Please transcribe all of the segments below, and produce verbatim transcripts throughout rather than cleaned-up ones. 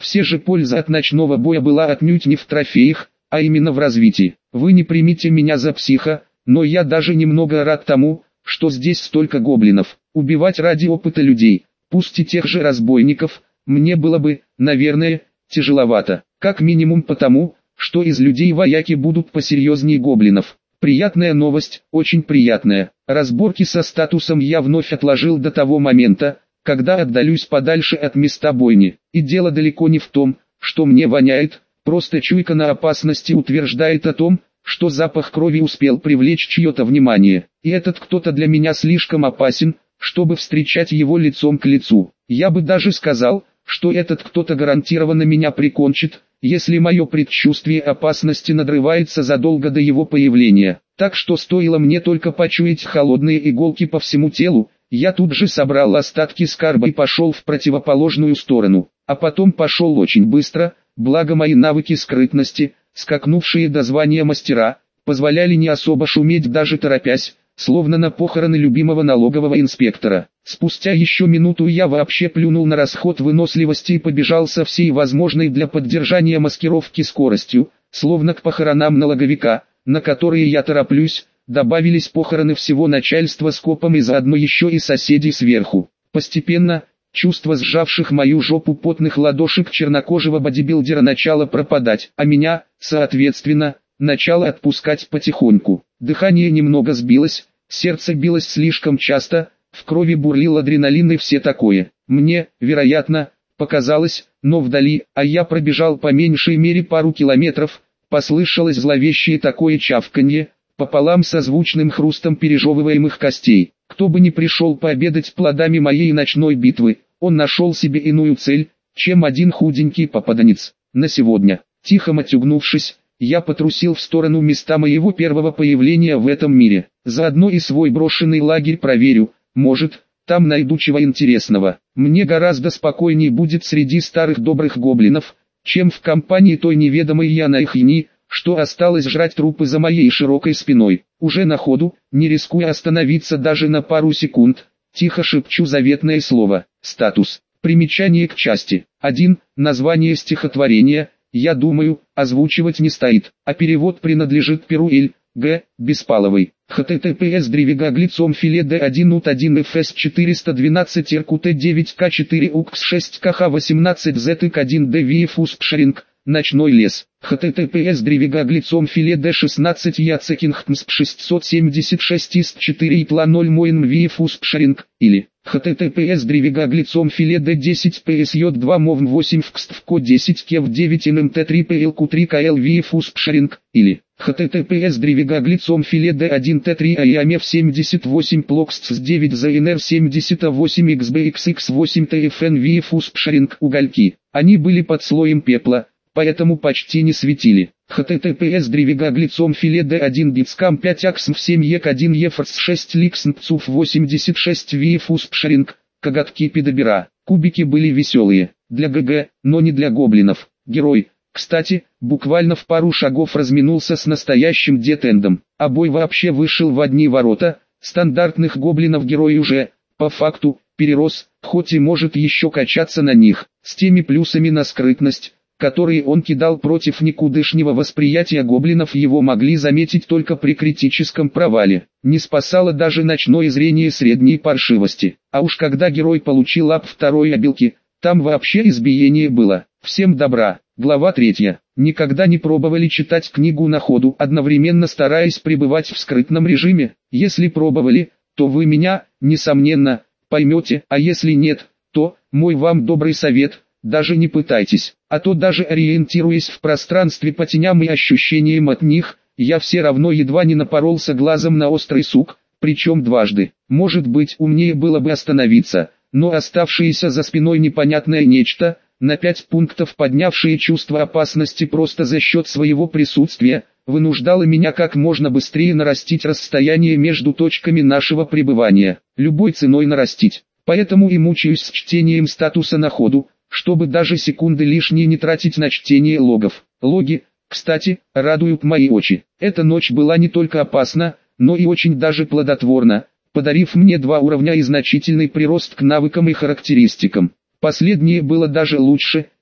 Все же польза от ночного боя была отнюдь не в трофеях, а именно в развитии. Вы не примите меня за психа, но я даже немного рад тому, что здесь столько гоблинов. Убивать ради опыта людей, пусть и тех же разбойников, мне было бы, наверное, тяжеловато. Как минимум потому, что из людей вояки будут посерьезнее гоблинов. Приятная новость, очень приятная. Разборки со статусом я вновь отложил до того момента, когда отдалюсь подальше от места бойни. И дело далеко не в том, что мне воняет, просто чуйка на опасности утверждает о том, что запах крови успел привлечь чье-то внимание. И этот кто-то для меня слишком опасен, чтобы встречать его лицом к лицу. Я бы даже сказал, что этот кто-то гарантированно меня прикончит, если мое предчувствие опасности надрывается задолго до его появления. Так что стоило мне только почуять холодные иголки по всему телу, я тут же собрал остатки скарба и пошел в противоположную сторону. А потом пошел очень быстро, благо мои навыки скрытности, скакнувшие до звания мастера, позволяли не особо шуметь даже торопясь, словно на похороны любимого налогового инспектора. Спустя еще минуту я вообще плюнул на расход выносливости и побежал со всей возможной для поддержания маскировки скоростью, словно к похоронам налоговика, на которые я тороплюсь, добавились похороны всего начальства скопом и заодно еще и соседей сверху. Постепенно, чувство сжавших мою жопу потных ладошек чернокожего бодибилдера начало пропадать, а меня, соответственно, начало отпускать потихоньку. Дыхание немного сбилось, сердце билось слишком часто, в крови бурлил адреналин и все такое. Мне, вероятно, показалось, но вдали, а я пробежал по меньшей мере пару километров, послышалось зловещее такое чавканье, пополам со звучным хрустом пережевываемых костей. Кто бы ни пришел пообедать плодами моей ночной битвы, он нашел себе иную цель, чем один худенький попаданец. На сегодня, тихо матюгнувшись, я потрусил в сторону места моего первого появления в этом мире. Заодно и свой брошенный лагерь проверю, может, там найду чего интересного. Мне гораздо спокойнее будет среди старых добрых гоблинов, чем в компании той неведомой янайхини, что осталось жрать трупы за моей широкой спиной. Уже на ходу, не рискуя остановиться даже на пару секунд, тихо шепчу заветное слово. Статус. Примечание к части. один. Название стихотворения, я думаю, озвучивать не стоит, а перевод принадлежит Перу Эль Г. Беспаловой. https древигаглицом филе д один ут один эф эс четыреста двенадцать ркут девять к четыре укс шесть кх восемнадцать зетык один д вифус пшеринг. Ночной лес. https древигаглицом филе д шестнадцать яцекингтмсп шестьсот семьдесят шесть ист четыре итла ноль моин вифус пшеринг. Или https древигаглицом филе д десять псj два мовн восемь вкствко десять кев девять нмт три плк три кл вифус пшеринг. Или https древигаглицом филе д один т три аямев семьдесят восемь плокстс девять знр семьдесят восемь xbxx восемь tfn вифус пшеринг. Угольки. Они были под слоем пепла, поэтому почти не светили. https древигаглицом филе д один дицкам пять аксмв семь ек один ефорс шесть ликснпцуф восемьдесят шесть вифус пшеринг. Коготки пидобера. Кубики были веселые, для ГГ, но не для гоблинов. Герой, кстати, буквально в пару шагов разминулся с настоящим детендом, а бой вообще вышел в одни ворота. Стандартных гоблинов герой уже, по факту, перерос, хоть и может еще качаться на них, с теми плюсами на скрытность, которые он кидал против никудышнего восприятия гоблинов, его могли заметить только при критическом провале. Не спасало даже ночное зрение средней паршивости. А уж когда герой получил ап второй обилки, там вообще избиение было. Всем добра. Глава третья. Никогда не пробовали читать книгу на ходу, одновременно стараясь пребывать в скрытном режиме? Если пробовали, то вы меня, несомненно, поймете, а если нет, то, мой вам добрый совет, даже не пытайтесь, а то даже ориентируясь в пространстве по теням и ощущениям от них, я все равно едва не напоролся глазом на острый сук, причем дважды. Может быть, умнее было бы остановиться, но оставшееся за спиной непонятное нечто, на пять пунктов поднявшее чувство опасности просто за счет своего присутствия, вынуждало меня как можно быстрее нарастить расстояние между точками нашего пребывания, любой ценой нарастить. Поэтому и мучаюсь с чтением статуса на ходу, чтобы даже секунды лишние не тратить на чтение логов. Логи, кстати, радуют мои очи. Эта ночь была не только опасна, но и очень даже плодотворна, подарив мне два уровня и значительный прирост к навыкам и характеристикам. Последнее было даже лучше,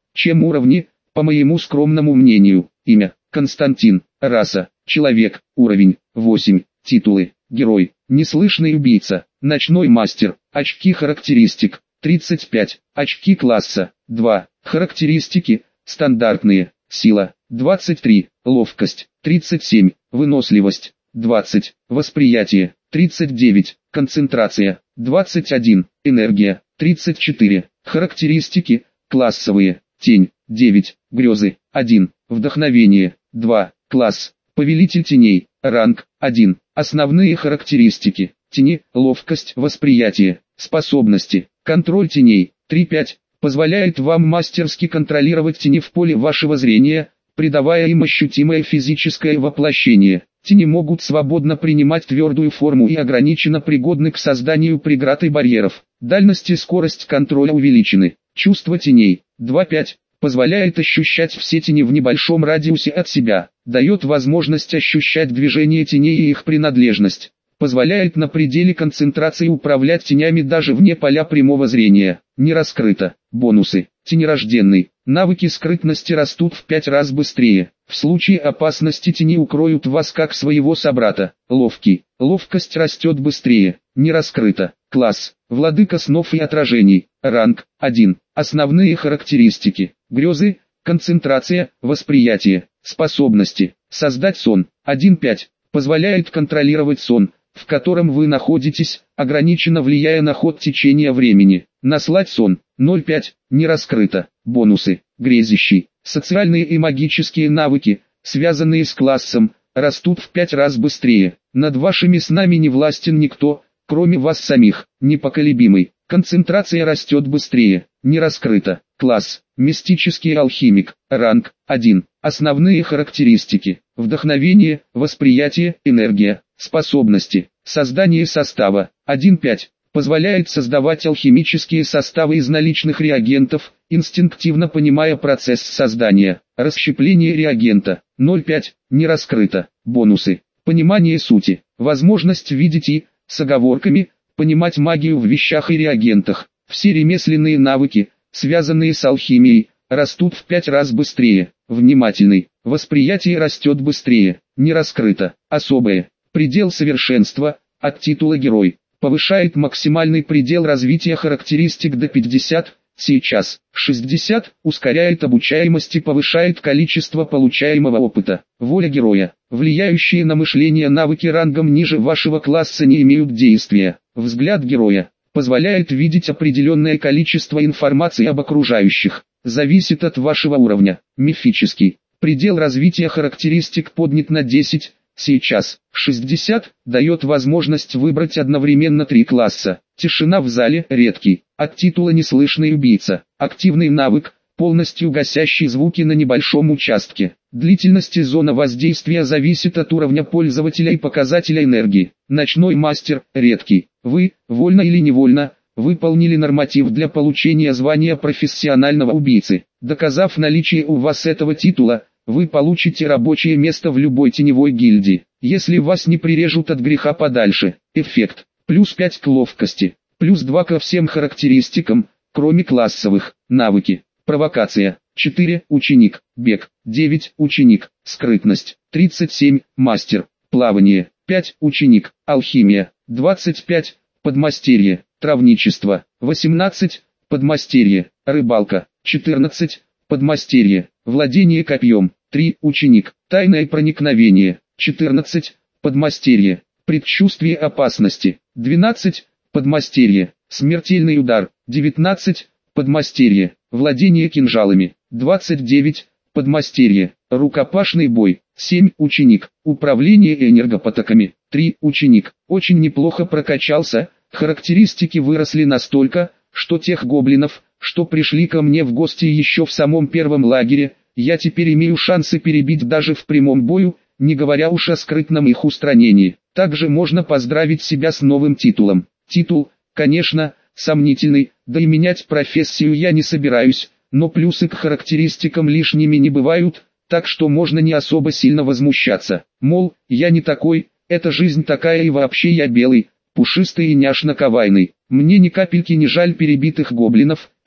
чем уровни, по моему скромному мнению. Имя: Константин. Раса: человек. Уровень: восемь. Титулы: герой, неслышный убийца, ночной мастер. Очки характеристик: тридцать пять. Очки класса: два. Характеристики: стандартные. Сила: двадцать три. Ловкость: тридцать семь. Выносливость: двадцать. Восприятие: тридцать девять. Концентрация: двадцать один. Энергия: тридцать четыре. Характеристики: классовые. Тень: девять. Грезы: один. Вдохновение: два. Класс: Повелитель теней. Ранг: один. Основные характеристики: тени, ловкость, восприятие, способности, контроль теней. три-пять. Позволяет вам мастерски контролировать тени в поле вашего зрения, придавая им ощутимое физическое воплощение. Тени могут свободно принимать твердую форму и ограниченно пригодны к созданию преград и барьеров. Дальность и скорость контроля увеличены. Чувство теней: два-пять. Позволяет ощущать все тени в небольшом радиусе от себя. Дает возможность ощущать движение теней и их принадлежность. Позволяет на пределе концентрации управлять тенями даже вне поля прямого зрения. Не раскрыто. Бонусы: тенерожденный. Навыки скрытности растут в пять раз быстрее. В случае опасности тени укроют вас как своего собрата. Ловкий. Ловкость растет быстрее. Не раскрыто. Класс: Владыка снов и отражений. Ранг: один. Основные характеристики: грезы, концентрация, восприятие, способности. Создать сон: один-пять. Позволяет контролировать сон, в котором вы находитесь, ограниченно влияя на ход течения времени. Наслать сон: ноль-пять. Не раскрыто. Бонусы: грезящий. Социальные и магические навыки, связанные с классом, растут в пять раз быстрее. Над вашими снами не властен никто, кроме вас самих. Непоколебимый. Концентрация растет быстрее. Не раскрыто. Класс: Мистический алхимик. Ранг: один. Основные характеристики: вдохновение, восприятие, энергия, способности. Создание состава: один-пять. Позволяет создавать алхимические составы из наличных реагентов, инстинктивно понимая процесс создания. Расщепление реагента: ноль-пять. Не раскрыто. Бонусы: понимание сути, возможность видеть и, с оговорками, понимать магию в вещах и реагентах. Все ремесленные навыки, связанные с алхимией, растут в пять раз быстрее. Внимательный. Восприятие растет быстрее. Не раскрыто. Особое. Предел совершенства, от титула герой. Повышает максимальный предел развития характеристик до пятьдесят, сейчас шестьдесят, ускоряет обучаемость и повышает количество получаемого опыта. Воля героя. Влияющие на мышление навыки рангом ниже вашего класса не имеют действия. Взгляд героя. Позволяет видеть определенное количество информации об окружающих. Зависит от вашего уровня. Мифический. Предел развития характеристик поднят на десять, сейчас шестьдесят, дает возможность выбрать одновременно три класса. Тишина в зале, редкий. От титула неслышный убийца. Активный навык, полностью гасящий звуки на небольшом участке. Длительность и зона воздействия зависит от уровня пользователя и показателя энергии. Ночной мастер, редкий. Вы, вольно или невольно, выполнили норматив для получения звания профессионального убийцы. Доказав наличие у вас этого титула, вы получите рабочее место в любой теневой гильдии. Если вас не прирежут от греха подальше. Эффект: плюс пять к ловкости, плюс два ко всем характеристикам, кроме классовых. Навыки: провокация, четыре, ученик, бег, девять, ученик, скрытность, тридцать семь, мастер, плавание, пять, ученик, алхимия, двадцать пять, подмастерье, травничество, восемнадцать, подмастерье, рыбалка, четырнадцать, подмастерье, владение копьем, три, ученик, тайное проникновение, четырнадцать, подмастерье, предчувствие опасности, двенадцать, подмастерье, смертельный удар, девятнадцать, подмастерье, владение кинжалами, двадцать девять, подмастерье, рукопашный бой, семь, ученик, управление энергопотоками, три, ученик, очень неплохо прокачался, характеристики выросли настолько, что тех гоблинов, что пришли ко мне в гости еще в самом первом лагере, я теперь имею шансы перебить даже в прямом бою, не говоря уж о скрытном их устранении. Также можно поздравить себя с новым титулом. Титул, конечно, сомнительный, да и менять профессию я не собираюсь, но плюсы к характеристикам лишними не бывают, так что можно не особо сильно возмущаться. Мол, я не такой, эта жизнь такая и вообще я белый, пушистый и няшно-кавайный. Мне ни капельки не жаль перебитых гоблинов,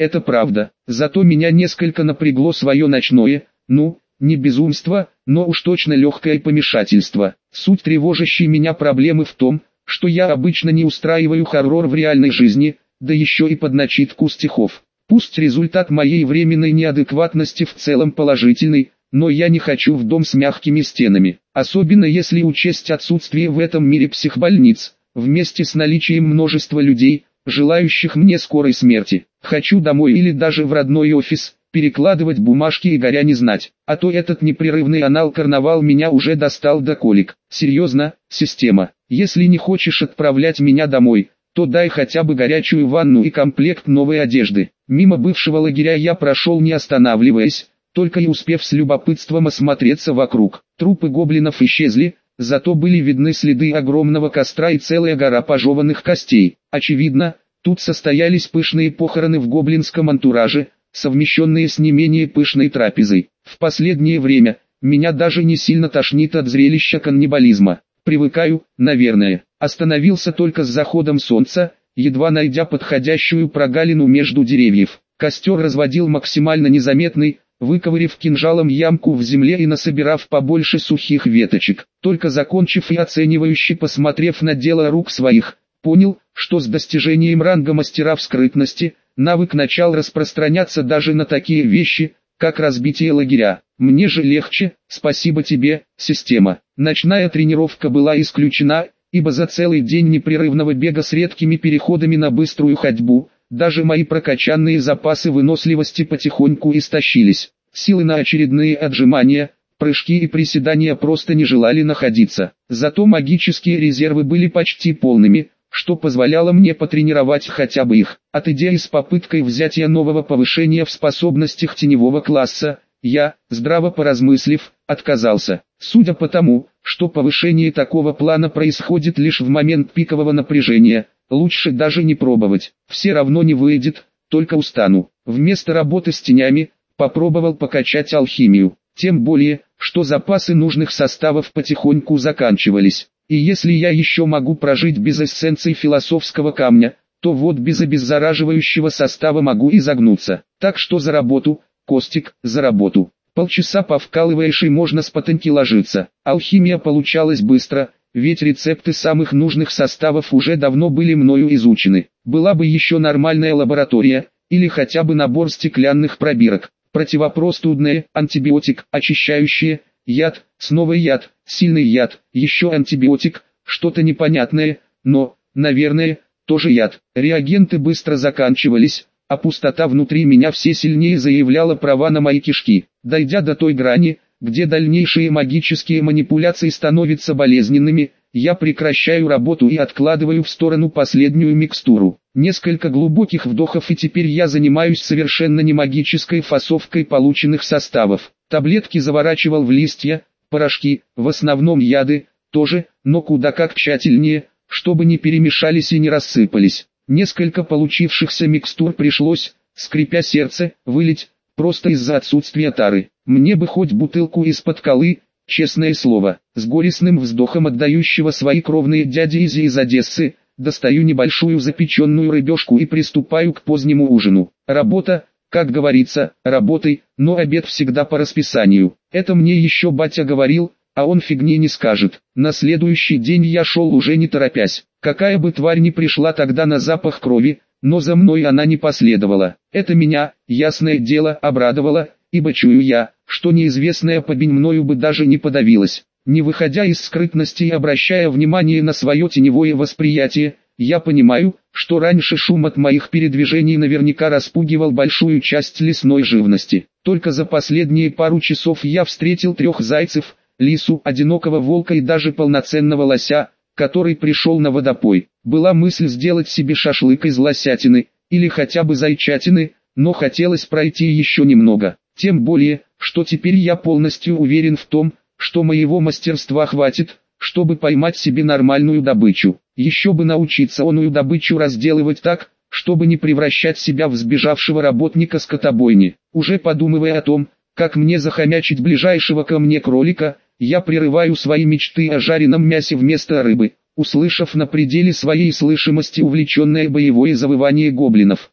это правда. Зато меня несколько напрягло свое ночное, ну, не безумство, но уж точно легкое помешательство. Суть тревожащей меня проблемы в том, что я обычно не устраиваю хоррор в реальной жизни, да еще и под начитку стихов. Пусть результат моей временной неадекватности в целом положительный, но я не хочу в дом с мягкими стенами, особенно если учесть отсутствие в этом мире психбольниц, вместе с наличием множества людей, желающих мне скорой смерти. Хочу домой или даже в родной офис, перекладывать бумажки и горя не знать, а то этот непрерывный анал-карнавал меня уже достал до колик. Серьезно, система, если не хочешь отправлять меня домой, то дай хотя бы горячую ванну и комплект новой одежды. Мимо бывшего лагеря я прошел не останавливаясь, только и успев с любопытством осмотреться вокруг. Трупы гоблинов исчезли, зато были видны следы огромного костра и целая гора пожеванных костей. Очевидно, тут состоялись пышные похороны в гоблинском антураже, совмещенные с не менее пышной трапезой. В последнее время, меня даже не сильно тошнит от зрелища каннибализма. Привыкаю, наверное. Остановился только с заходом солнца, едва найдя подходящую прогалину между деревьев. Костер разводил максимально незаметный, выковырив кинжалом ямку в земле и насобирав побольше сухих веточек. Только закончив и оценивающе посмотрев на дело рук своих, понял, что с достижением ранга мастера в скрытности, навык начал распространяться даже на такие вещи, как разбитие лагеря. Мне же легче, спасибо тебе, система. Ночная тренировка была исключена, ибо за целый день непрерывного бега с редкими переходами на быструю ходьбу, даже мои прокачанные запасы выносливости потихоньку истощились. Силы на очередные отжимания, прыжки и приседания просто не желали находиться. Зато магические резервы были почти полными, что позволяло мне потренировать хотя бы их. От идеи с попыткой взятия нового повышения в способностях теневого класса, я, здраво поразмыслив, отказался. Судя по тому, что повышение такого плана происходит лишь в момент пикового напряжения, лучше даже не пробовать. Все равно не выйдет, только устану. Вместо работы с тенями, попробовал покачать алхимию. Тем более, что запасы нужных составов потихоньку заканчивались. И если я еще могу прожить без эссенции философского камня, то вот без обеззараживающего состава могу и загнуться. Так что за работу, Костик, за работу. Полчаса повкалываешь и можно спотоньки ложиться. Алхимия получалась быстро, ведь рецепты самых нужных составов уже давно были мною изучены. Была бы еще нормальная лаборатория, или хотя бы набор стеклянных пробирок. Противопростудное, антибиотик, очищающее, яд, снова яд, сильный яд, еще антибиотик, что-то непонятное, но, наверное, тоже яд. Реагенты быстро заканчивались, а пустота внутри меня все сильнее заявляла права на мои кишки. Дойдя до той грани, где дальнейшие магические манипуляции становятся болезненными, я прекращаю работу и откладываю в сторону последнюю микстуру. Несколько глубоких вдохов и теперь я занимаюсь совершенно не магической фасовкой полученных составов. Таблетки заворачивал в листья, порошки, в основном яды, тоже, но куда как тщательнее, чтобы не перемешались и не рассыпались. Несколько получившихся микстур пришлось, скрипя сердце, вылить, просто из-за отсутствия тары. Мне бы хоть бутылку из-под колы, честное слово. С горестным вздохом отдающего свои кровные дяди Изи из Одессы, достаю небольшую запеченную рыбешку и приступаю к позднему ужину. Работа, как говорится, работай, но обед всегда по расписанию. Это мне еще батя говорил, а он фигни не скажет. На следующий день я шел уже не торопясь. Какая бы тварь ни пришла тогда на запах крови, но за мной она не последовала. Это меня, ясное дело, обрадовало, ибо чую я, что неизвестная побень мною бы даже не подавилась. Не выходя из скрытности и обращая внимание на свое теневое восприятие, я понимаю, что раньше шум от моих передвижений наверняка распугивал большую часть лесной живности. Только за последние пару часов я встретил трех зайцев, лису, одинокого волка и даже полноценного лося, который пришел на водопой. Была мысль сделать себе шашлык из лосятины, или хотя бы зайчатины, но хотелось пройти еще немного. Тем более, что теперь я полностью уверен в том, что моего мастерства хватит, чтобы поймать себе нормальную добычу. Еще бы научиться оную добычу разделывать так, чтобы не превращать себя в сбежавшего работника скотобойни. Уже подумывая о том, как мне захомячить ближайшего ко мне кролика, я прерываю свои мечты о жареном мясе вместо рыбы, услышав на пределе своей слышимости увлеченное боевое завывание гоблинов.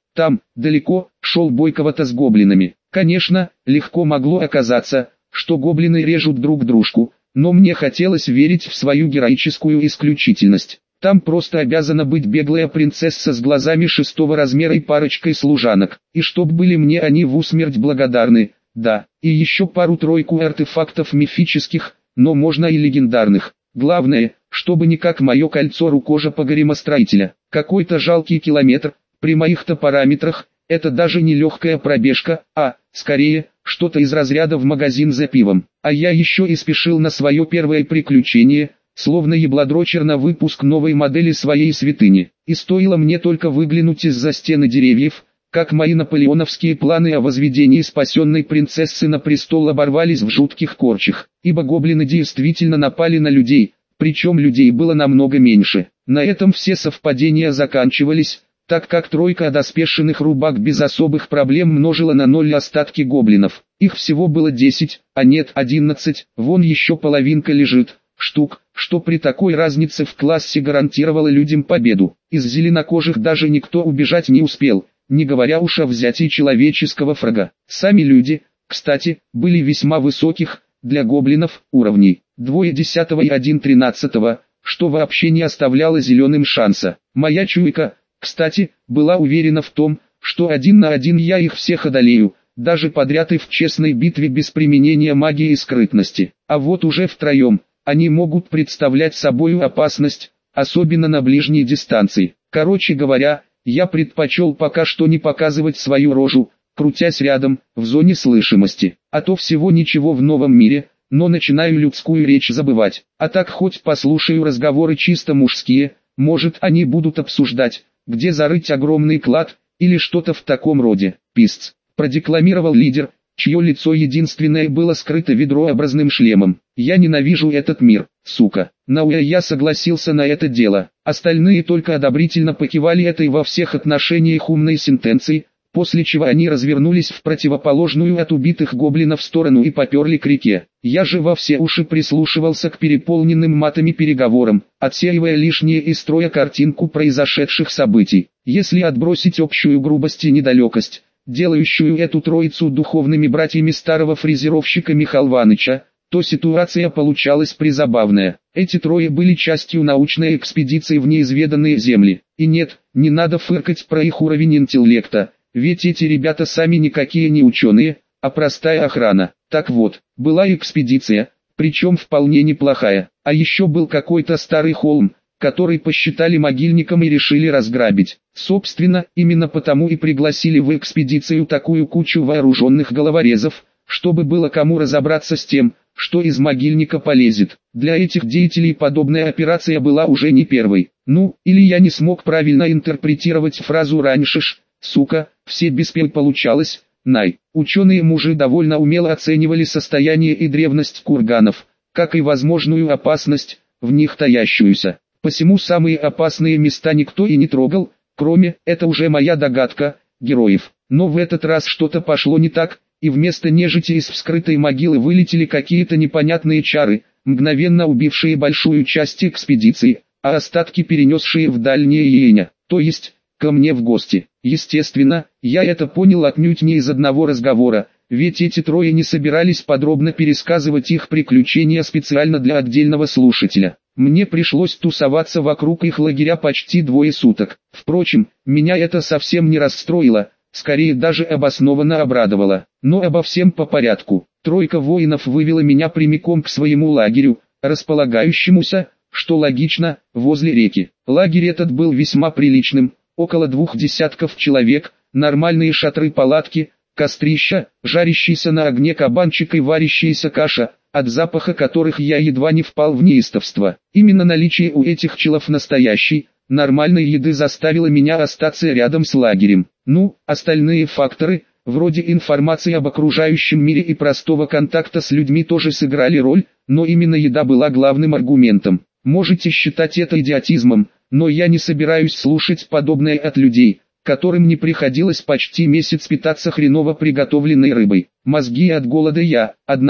Там, далеко, шел бой кого-то с гоблинами. Конечно, легко могло оказаться, что гоблины режут друг дружку, но мне хотелось верить в свою героическую исключительность. Там просто обязана быть беглая принцесса с глазами шестого размера и парочкой служанок, и чтоб были мне они в усмерть благодарны, да, и еще пару-тройку артефактов мифических, но можно и легендарных. Главное, чтобы не как мое кольцо рукожопа горемостроителя. Какой-то жалкий километр, при моих-то параметрах, это даже не легкая пробежка, а, скорее, что-то из разряда в магазин за пивом. А я еще и спешил на свое первое приключение, словно ебладрочер на выпуск новой модели своей святыни. И стоило мне только выглянуть из-за стены деревьев, как мои наполеоновские планы о возведении спасенной принцессы на престол оборвались в жутких корчах, ибо гоблины действительно напали на людей, причем людей было намного меньше. На этом все совпадения заканчивались, так как тройка одоспешенных рубак без особых проблем множила на ноль остатки гоблинов. Их всего было десять, а нет одиннадцать, вон еще половинка лежит, штук, что при такой разнице в классе гарантировало людям победу. Из зеленокожих даже никто убежать не успел, не говоря уж о взятии человеческого фрага. Сами люди, кстати, были весьма высоких, для гоблинов, уровней, двое десятого и один тринадцатого, что вообще не оставляло зеленым шанса. Моя чуйка, кстати, была уверена в том, что один на один я их всех одолею, даже подряд и в честной битве без применения магии и скрытности. А вот уже втроем, они могут представлять собою опасность, особенно на ближней дистанции. Короче говоря, я предпочел пока что не показывать свою рожу, крутясь рядом, в зоне слышимости. А то всего ничего в новом мире, но начинаю людскую речь забывать. А так хоть послушаю разговоры чисто мужские, может они будут обсуждать, где зарыть огромный клад, или что-то в таком роде. Писц, продекламировал лидер, чье лицо единственное было скрыто ведрообразным шлемом. Я ненавижу этот мир, сука. Науэ я согласился на это дело. Остальные только одобрительно покивали этой во всех отношениях умной сентенции, после чего они развернулись в противоположную от убитых гоблинов сторону и поперли к реке. Я же во все уши прислушивался к переполненным матами переговорам, отсеивая лишнее из строя картинку произошедших событий. Если отбросить общую грубость и недалекость, делающую эту троицу духовными братьями старого фрезеровщика Михаила Ивановича, то ситуация получалась призабавная. Эти трое были частью научной экспедиции в неизведанные земли. И нет, не надо фыркать про их уровень интеллекта, ведь эти ребята сами никакие не ученые, а простая охрана. Так вот, была экспедиция, причем вполне неплохая. А еще был какой-то старый холм, который посчитали могильником и решили разграбить. Собственно, именно потому и пригласили в экспедицию такую кучу вооруженных головорезов, чтобы было кому разобраться с тем, что из могильника полезет. Для этих деятелей подобная операция была уже не первой. Ну, или я не смог правильно интерпретировать фразу раньше ж, сука, все без пел получалось, най. Ученые мужи довольно умело оценивали состояние и древность курганов, как и возможную опасность, в них таящуюся. Посему самые опасные места никто и не трогал, кроме, это уже моя догадка, героев. Но в этот раз что-то пошло не так, и вместо нежити из вскрытой могилы вылетели какие-то непонятные чары, мгновенно убившие большую часть экспедиции, а остатки перенесшие в дальнее Иеня, то есть, ко мне в гости. Естественно, я это понял отнюдь не из одного разговора, ведь эти трое не собирались подробно пересказывать их приключения специально для отдельного слушателя. Мне пришлось тусоваться вокруг их лагеря почти двое суток. Впрочем, меня это совсем не расстроило, скорее даже обоснованно обрадовало. Но обо всем по порядку. Тройка воинов вывела меня прямиком к своему лагерю, располагающемуся, что логично, возле реки. Лагерь этот был весьма приличным, около двух десятков человек, нормальные шатры-палатки, кострища, жарящийся на огне кабанчик и варящаяся каша, от запаха которых я едва не впал в неистовство. Именно наличие у этих челов настоящей, нормальной еды заставило меня остаться рядом с лагерем. Ну, остальные факторы, вроде информации об окружающем мире и простого контакта с людьми тоже сыграли роль, но именно еда была главным аргументом. Можете считать это идиотизмом, но я не собираюсь слушать подобное от людей, которым не приходилось почти месяц питаться хреново приготовленной рыбой. Мозги от голода я, однако,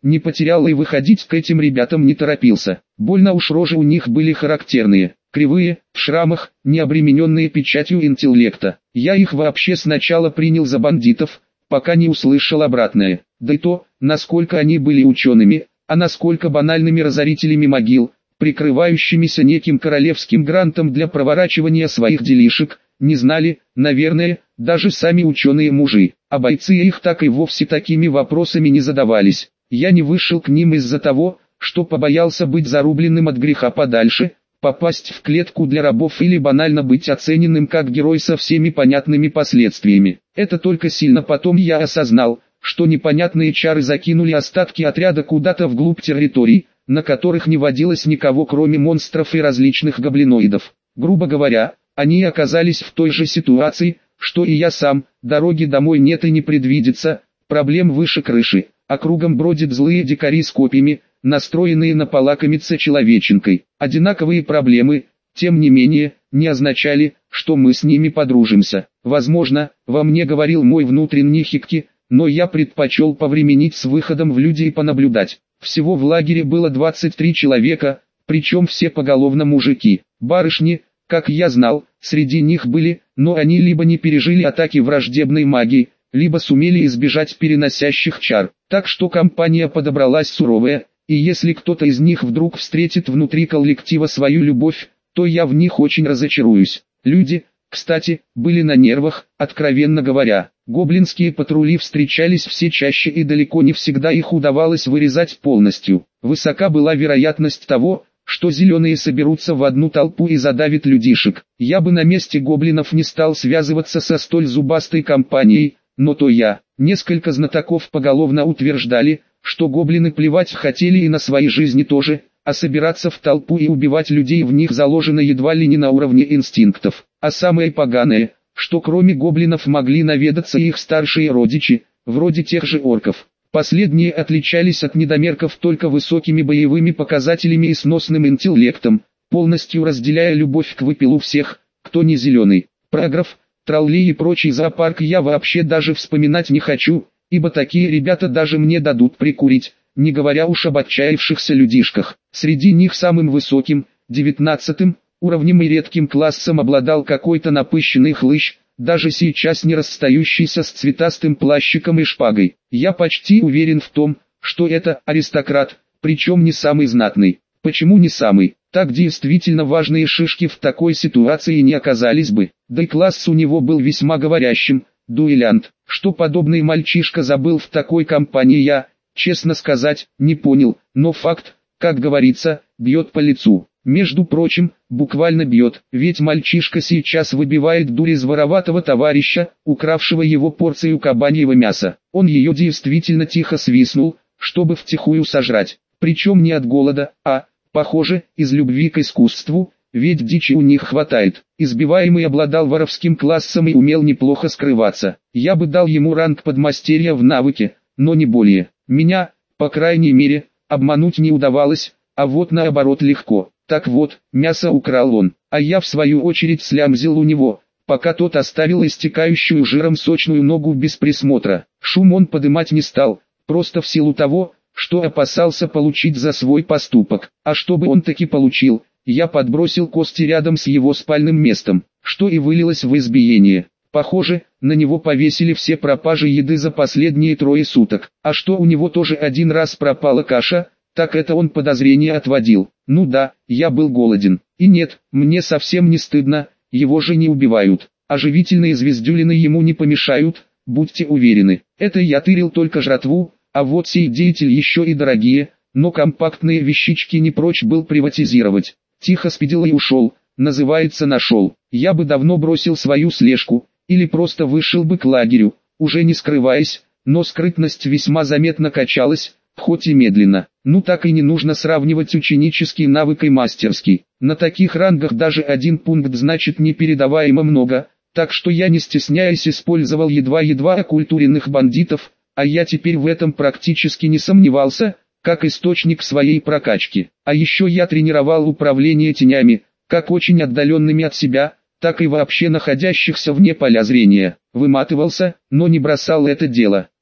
не потерял и выходить к этим ребятам не торопился. Больно уж рожи у них были характерные, кривые, в шрамах, не обремененные печатью интеллекта. Я их вообще сначала принял за бандитов, пока не услышал обратное. Да и то, насколько они были учеными, а насколько банальными разорителями могил, прикрывающимися неким королевским грантом для проворачивания своих делишек, не знали, наверное, даже сами ученые-мужи. А бойцы их так и вовсе такими вопросами не задавались. Я не вышел к ним из-за того, что побоялся быть зарубленным от греха подальше, попасть в клетку для рабов или банально быть оцененным как герой со всеми понятными последствиями. Это только сильно потом я осознал, что непонятные чары закинули остатки отряда куда-то вглубь территорий, на которых не водилось никого кроме монстров и различных гоблиноидов. Грубо говоря, они оказались в той же ситуации, что и я сам, дороги домой нет и не предвидится, проблем выше крыши, а кругом бродят злые дикари с копьями, настроенные на полакомиться человеченкой. Одинаковые проблемы, тем не менее, не означали, что мы с ними подружимся. Возможно, во мне говорил мой внутренний хикки, но я предпочел повременить с выходом в люди и понаблюдать. Всего в лагере было двадцать три человека, причем все поголовно мужики. Барышни, как я знал, среди них были, но они либо не пережили атаки враждебной магии, либо сумели избежать переносящих чар. Так что компания подобралась суровая, и если кто-то из них вдруг встретит внутри коллектива свою любовь, то я в них очень разочаруюсь. Люди, кстати, были на нервах, откровенно говоря. Гоблинские патрули встречались все чаще и далеко не всегда их удавалось вырезать полностью. Высока была вероятность того, что зеленые соберутся в одну толпу и задавят людишек. Я бы на месте гоблинов не стал связываться со столь зубастой компанией, но то я. Несколько знатоков поголовно утверждали, что гоблины плевать хотели и на свои жизни тоже, а собираться в толпу и убивать людей в них заложено едва ли не на уровне инстинктов. А самое поганое, что кроме гоблинов могли наведаться и их старшие родичи, вроде тех же орков. Последние отличались от недомерков только высокими боевыми показателями и сносным интеллектом, полностью разделяя любовь к выпилу всех, кто не зеленый. Програф, тролли и прочий зоопарк я вообще даже вспоминать не хочу, ибо такие ребята даже мне дадут прикурить, не говоря уж об отчаявшихся людишках. Среди них самым высоким, девятнадцатым, уровнем и редким классом обладал какой-то напыщенный хлыщ, даже сейчас не расстающийся с цветастым плащиком и шпагой. Я почти уверен в том, что это аристократ, причем не самый знатный. Почему не самый? Так действительно важные шишки в такой ситуации не оказались бы. Да и класс у него был весьма говорящим, дуэлянт. Что подобный мальчишка забыл в такой компании я, честно сказать, не понял, но факт, как говорится, бьет по лицу. Между прочим, буквально бьет, ведь мальчишка сейчас выбивает дурь из вороватого товарища, укравшего его порцию кабаньего мяса. Он ее действительно тихо свистнул, чтобы втихую сожрать. Причем не от голода, а, похоже, из любви к искусству, ведь дичи у них хватает. Избиваемый обладал воровским классом и умел неплохо скрываться. Я бы дал ему ранг подмастерья в навыке, но не более. Меня, по крайней мере, обмануть не удавалось, а вот наоборот легко. Так вот, мясо украл он, а я в свою очередь слямзил у него, пока тот оставил истекающую жиром сочную ногу без присмотра. Шум он подымать не стал, просто в силу того, что опасался получить за свой поступок. А чтобы он таки получил, я подбросил кости рядом с его спальным местом, что и вылилось в избиение. Похоже, на него повесили все пропажи еды за последние трое суток. А что у него тоже один раз пропала каша, так это он подозрения отводил. Ну да, я был голоден. И нет, мне совсем не стыдно, его же не убивают. Оживительные звездюлины ему не помешают, будьте уверены. Это я тырил только жратву, а вот сей деятель еще и дорогие, но компактные вещички не прочь был приватизировать. Тихо спидил и ушел, называется нашел. Я бы давно бросил свою слежку, или просто вышел бы к лагерю, уже не скрываясь, но скрытность весьма заметно качалась, хоть и медленно. Ну так и не нужно сравнивать ученический навык и мастерский. На таких рангах даже один пункт значит непередаваемо много, так что я не стесняясь использовал едва-едва окультуренных бандитов, а я теперь в этом практически не сомневался, как источник своей прокачки. А еще я тренировал управление тенями, как очень отдаленными от себя, так и вообще находящихся вне поля зрения. Выматывался, но не бросал это дело.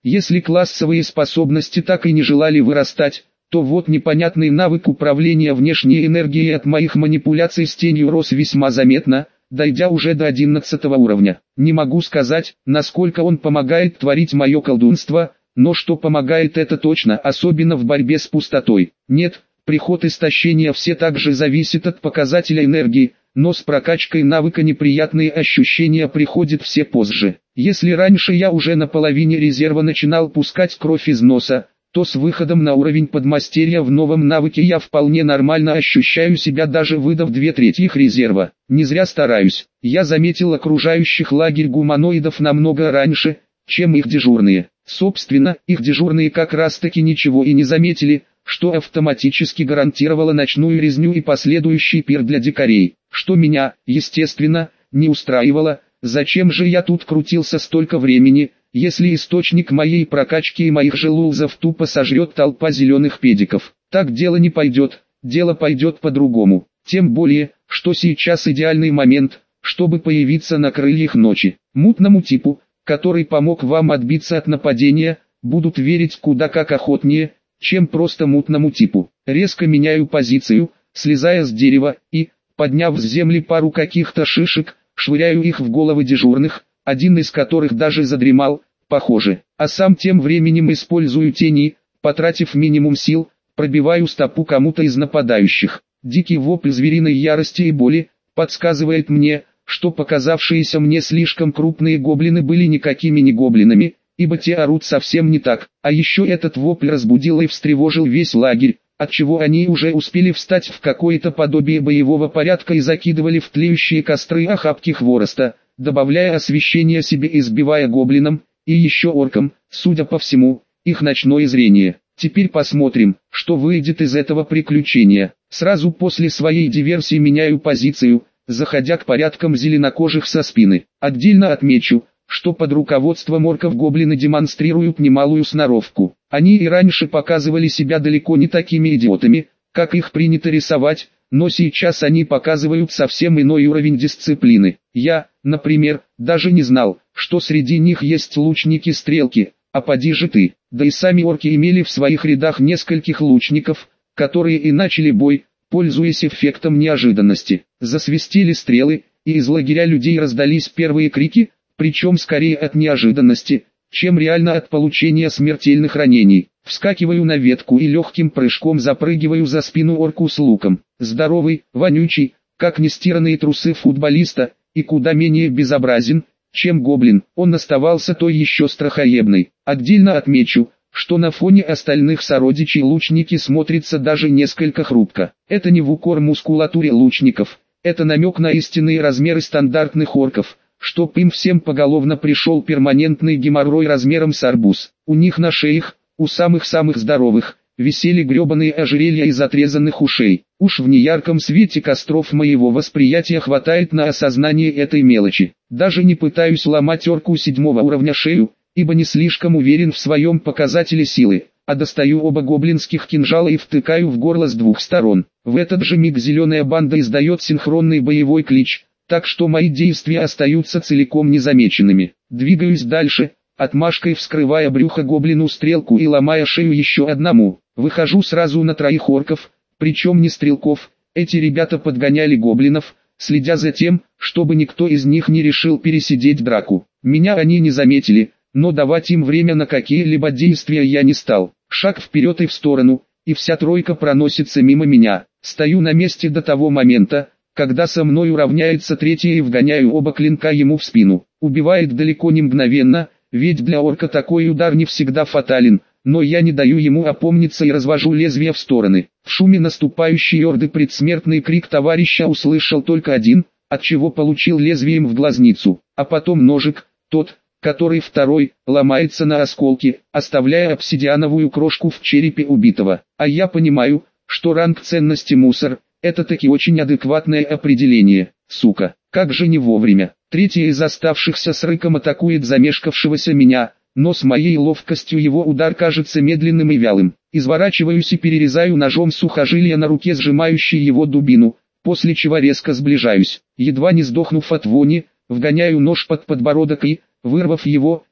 Если классовые способности так и не желали вырастать, то вот непонятный навык управления внешней энергией от моих манипуляций с тенью рос весьма заметно, дойдя уже до одиннадцатого уровня. Не могу сказать, насколько он помогает творить мое колдунство, но что помогает это точно, особенно в борьбе с пустотой. Нет, приход истощения все также зависит от показателя энергии, но с прокачкой навыка неприятные ощущения приходят все позже. Если раньше я уже на половине резерва начинал пускать кровь из носа, то с выходом на уровень подмастерья в новом навыке я вполне нормально ощущаю себя, даже выдав две трети их резерва. Не зря стараюсь. Я заметил окружающих лагерь гуманоидов намного раньше, чем их дежурные. Собственно, их дежурные как раз таки ничего и не заметили, что автоматически гарантировало ночную резню и последующий пир для дикарей. Что меня, естественно, не устраивало. Зачем же я тут крутился столько времени, если источник моей прокачки и моих же лулзов тупо сожрет толпа зеленых педиков? Так дело не пойдет, дело пойдет по-другому. Тем более, что сейчас идеальный момент, чтобы появиться на крыльях ночи. Мутному типу, который помог вам отбиться от нападения, будут верить куда как охотнее, чем просто мутному типу. Резко меняю позицию, слезая с дерева и, подняв с земли пару каких-то шишек, швыряю их в головы дежурных, один из которых даже задремал, похоже. А сам тем временем использую тени, потратив минимум сил, пробиваю стопу кому-то из нападающих. Дикий вопль звериной ярости и боли подсказывает мне, что показавшиеся мне слишком крупные гоблины были никакими не гоблинами, ибо те орут совсем не так. А еще этот вопль разбудил и встревожил весь лагерь, отчего они уже успели встать в какое-то подобие боевого порядка и закидывали в тлеющие костры охапки хвороста, добавляя освещение себе и сбивая гоблинам, и еще оркам, судя по всему, их ночное зрение. Теперь посмотрим, что выйдет из этого приключения. Сразу после своей диверсии меняю позицию, заходя к порядкам зеленокожих со спины. Отдельно отмечу, что под руководством орков гоблины демонстрируют немалую сноровку. Они и раньше показывали себя далеко не такими идиотами, как их принято рисовать, но сейчас они показывают совсем иной уровень дисциплины. Я, например, даже не знал, что среди них есть лучники-стрелки, а поди же ты. Да и сами орки имели в своих рядах нескольких лучников, которые и начали бой, пользуясь эффектом неожиданности. Засвистели стрелы, и из лагеря людей раздались первые крики, причем скорее от неожиданности, чем реально от получения смертельных ранений. Вскакиваю на ветку и легким прыжком запрыгиваю за спину орку с луком. Здоровый, вонючий, как нестиранные трусы футболиста, и куда менее безобразен, чем гоблин. Он оставался той еще страхоебной. Отдельно отмечу, что на фоне остальных сородичей лучники смотрятся даже несколько хрупко. Это не в укор мускулатуре лучников, это намек на истинные размеры стандартных орков, чтоб им всем поголовно пришел перманентный геморрой размером с арбуз. У них на шеях, у самых-самых здоровых, висели гребаные ожерелья из отрезанных ушей. Уж в неярком свете костров моего восприятия хватает на осознание этой мелочи. Даже не пытаюсь ломать орку седьмого уровня шею, ибо не слишком уверен в своем показателе силы, а достаю оба гоблинских кинжала и втыкаю в горло с двух сторон. В этот же миг зеленая банда издает синхронный боевой клич, так что мои действия остаются целиком незамеченными. Двигаюсь дальше, отмашкой вскрывая брюхо гоблину стрелку и ломая шею еще одному. Выхожу сразу на троих орков, причем не стрелков. Эти ребята подгоняли гоблинов, следя за тем, чтобы никто из них не решил пересидеть драку. Меня они не заметили, но давать им время на какие-либо действия я не стал. Шаг вперед и в сторону, и вся тройка проносится мимо меня. Стою на месте до того момента, когда со мной уравняется третий и вгоняю оба клинка ему в спину. Убивает далеко не мгновенно, ведь для орка такой удар не всегда фатален, но я не даю ему опомниться и развожу лезвие в стороны. В шуме наступающей орды предсмертный крик товарища услышал только один, отчего получил лезвием в глазницу, а потом ножик, тот, который второй, ломается на осколки, оставляя обсидиановую крошку в черепе убитого. А я понимаю, что ранг ценности мусор, это таки очень адекватное определение, сука, как же не вовремя. Третий из оставшихся с рыком атакует замешкавшегося меня, но с моей ловкостью его удар кажется медленным и вялым. Изворачиваюсь и перерезаю ножом сухожилие на руке, сжимающей его дубину, после чего резко сближаюсь. Едва не сдохнув от вони, вгоняю нож под подбородок и, вырвав его,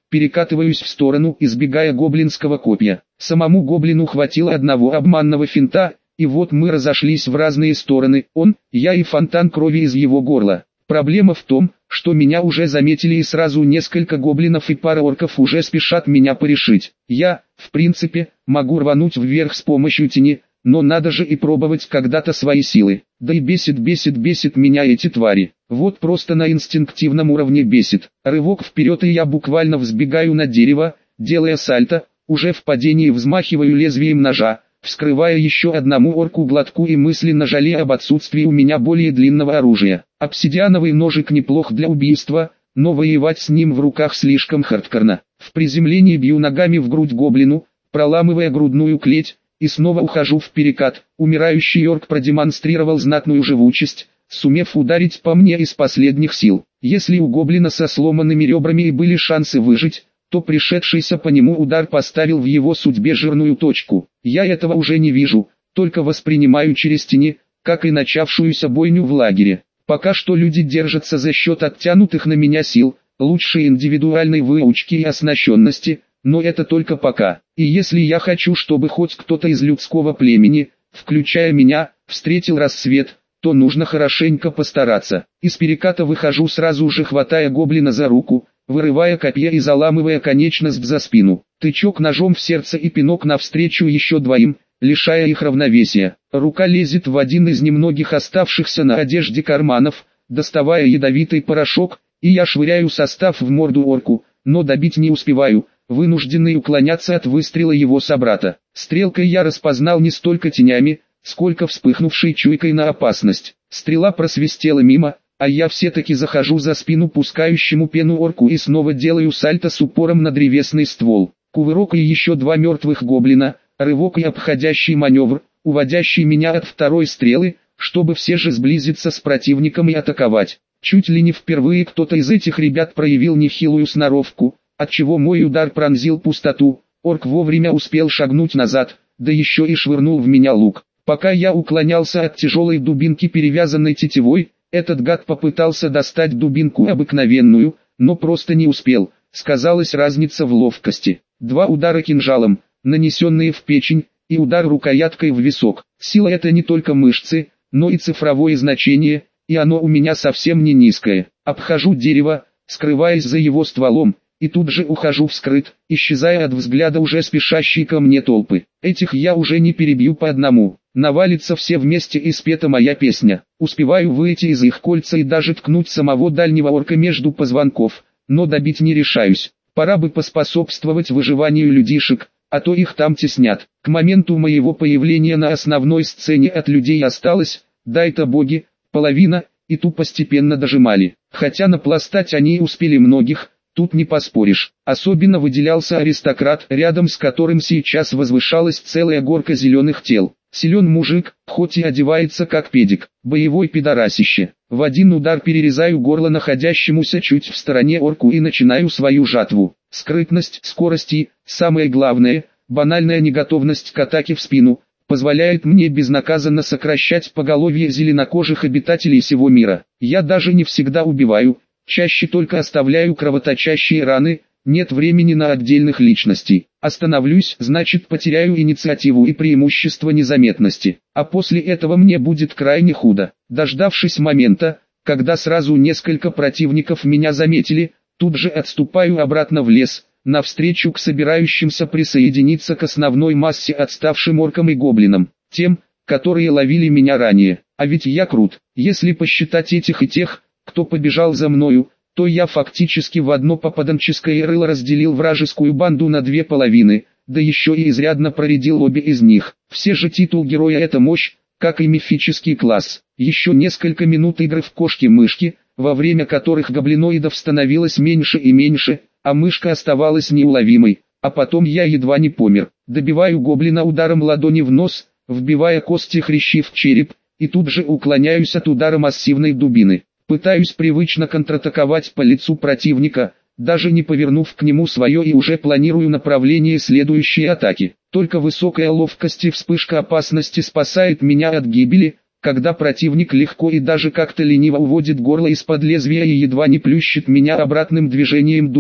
перекатываюсь в сторону, избегая гоблинского копья. Самому гоблину хватило одного обманного финта, и вот мы разошлись в разные стороны, он, я и фонтан крови из его горла. Проблема в том, что меня уже заметили и сразу несколько гоблинов и пара орков уже спешат меня порешить. Я, в принципе, могу рвануть вверх с помощью тени, но надо же и пробовать когда-то свои силы. Да и бесит, бесит, бесит меня эти твари. Вот просто на инстинктивном уровне бесит. Рывок вперед, и я буквально взбегаю на дерево, делая сальто, уже в падении взмахиваю лезвием ножа, вскрывая еще одному орку глотку и мысленно жалея об отсутствии у меня более длинного оружия. Обсидиановый ножик неплох для убийства, но воевать с ним в руках слишком хардкорно. В приземлении бью ногами в грудь гоблину, проламывая грудную клеть, и снова ухожу в перекат. Умирающий орк продемонстрировал знатную живучесть, сумев ударить по мне из последних сил. Если у гоблина со сломанными ребрами и были шансы выжить, то пришедшийся по нему удар поставил в его судьбе жирную точку. Я этого уже не вижу, только воспринимаю через тени, как и начавшуюся бойню в лагере. Пока что люди держатся за счет оттянутых на меня сил, лучшей индивидуальной выучки и оснащенности, но это только пока. И если я хочу, чтобы хоть кто-то из людского племени, включая меня, встретил рассвет, то нужно хорошенько постараться. Из переката выхожу сразу же, хватая гоблина за руку, вырывая копье и заламывая конечность за спину. Тычок ножом в сердце и пинок навстречу еще двоим, лишая их равновесия. Рука лезет в один из немногих оставшихся на одежде карманов, доставая ядовитый порошок, и я швыряю состав в морду орку, но добить не успеваю, вынужденный уклоняться от выстрела его собрата. Стрелкой я распознал не столько тенями, сколько вспыхнувшей чуйкой на опасность. Стрела просвистела мимо, а я все-таки захожу за спину пускающему пену орку и снова делаю сальто с упором на древесный ствол. Кувырок и еще два мертвых гоблина, рывок и обходящий маневр, уводящий меня от второй стрелы, чтобы все же сблизиться с противником и атаковать. Чуть ли не впервые кто-то из этих ребят проявил нехилую сноровку, отчего мой удар пронзил пустоту. Орк вовремя успел шагнуть назад, да еще и швырнул в меня лук. Пока я уклонялся от тяжелой дубинки, перевязанной тетивой, этот гад попытался достать дубинку обыкновенную, но просто не успел. Сказалась разница в ловкости. Два удара кинжалом, нанесенные в печень, и удар рукояткой в висок. Сила — это не только мышцы, но и цифровое значение, и оно у меня совсем не низкое. Обхожу дерево, скрываясь за его стволом, и тут же ухожу вскрыт, исчезая от взгляда уже спешащей ко мне толпы. Этих я уже не перебью по одному. Навалится все вместе и спета моя песня. Успеваю выйти из их кольца и даже ткнуть самого дальнего орка между позвонков, но добить не решаюсь. Пора бы поспособствовать выживанию людишек, а то их там теснят. К моменту моего появления на основной сцене от людей осталось, дай-то боги, половина, и ту постепенно дожимали. Хотя напластать они успели многих, тут не поспоришь. Особенно выделялся аристократ, рядом с которым сейчас возвышалась целая горка зеленых тел. Силен мужик, хоть и одевается как педик, боевой пидорасище. В один удар перерезаю горло находящемуся чуть в стороне орку и начинаю свою жатву. Скрытность, скорость и, самое главное, банальная неготовность к атаке в спину, позволяет мне безнаказанно сокращать поголовье зеленокожих обитателей сего мира. Я даже не всегда убиваю, чаще только оставляю кровоточащие раны. Нет времени на отдельных личностей. Остановлюсь, значит потеряю инициативу и преимущество незаметности. А после этого мне будет крайне худо. Дождавшись момента, когда сразу несколько противников меня заметили, тут же отступаю обратно в лес, навстречу к собирающимся присоединиться к основной массе отставшим оркам и гоблинам, тем, которые ловили меня ранее. А ведь я крут. Если посчитать этих и тех, кто побежал за мною, то я фактически в одно попаданческое рыло разделил вражескую банду на две половины, да еще и изрядно проредил обе из них. Все же титул героя — это мощь, как и мифический класс. Еще несколько минут игры в кошки-мышки, во время которых гоблиноидов становилось меньше и меньше, а мышка оставалась неуловимой, а потом я едва не помер. Добиваю гоблина ударом ладони в нос, вбивая кости хрящи в череп, и тут же уклоняюсь от удара массивной дубины. Пытаюсь привычно контратаковать по лицу противника, даже не повернув к нему свое, и уже планирую направление следующей атаки. Только высокая ловкость и вспышка опасности спасает меня от гибели, когда противник легко и даже как-то лениво уводит горло из-под лезвия и едва не плющит меня обратным движением дубины.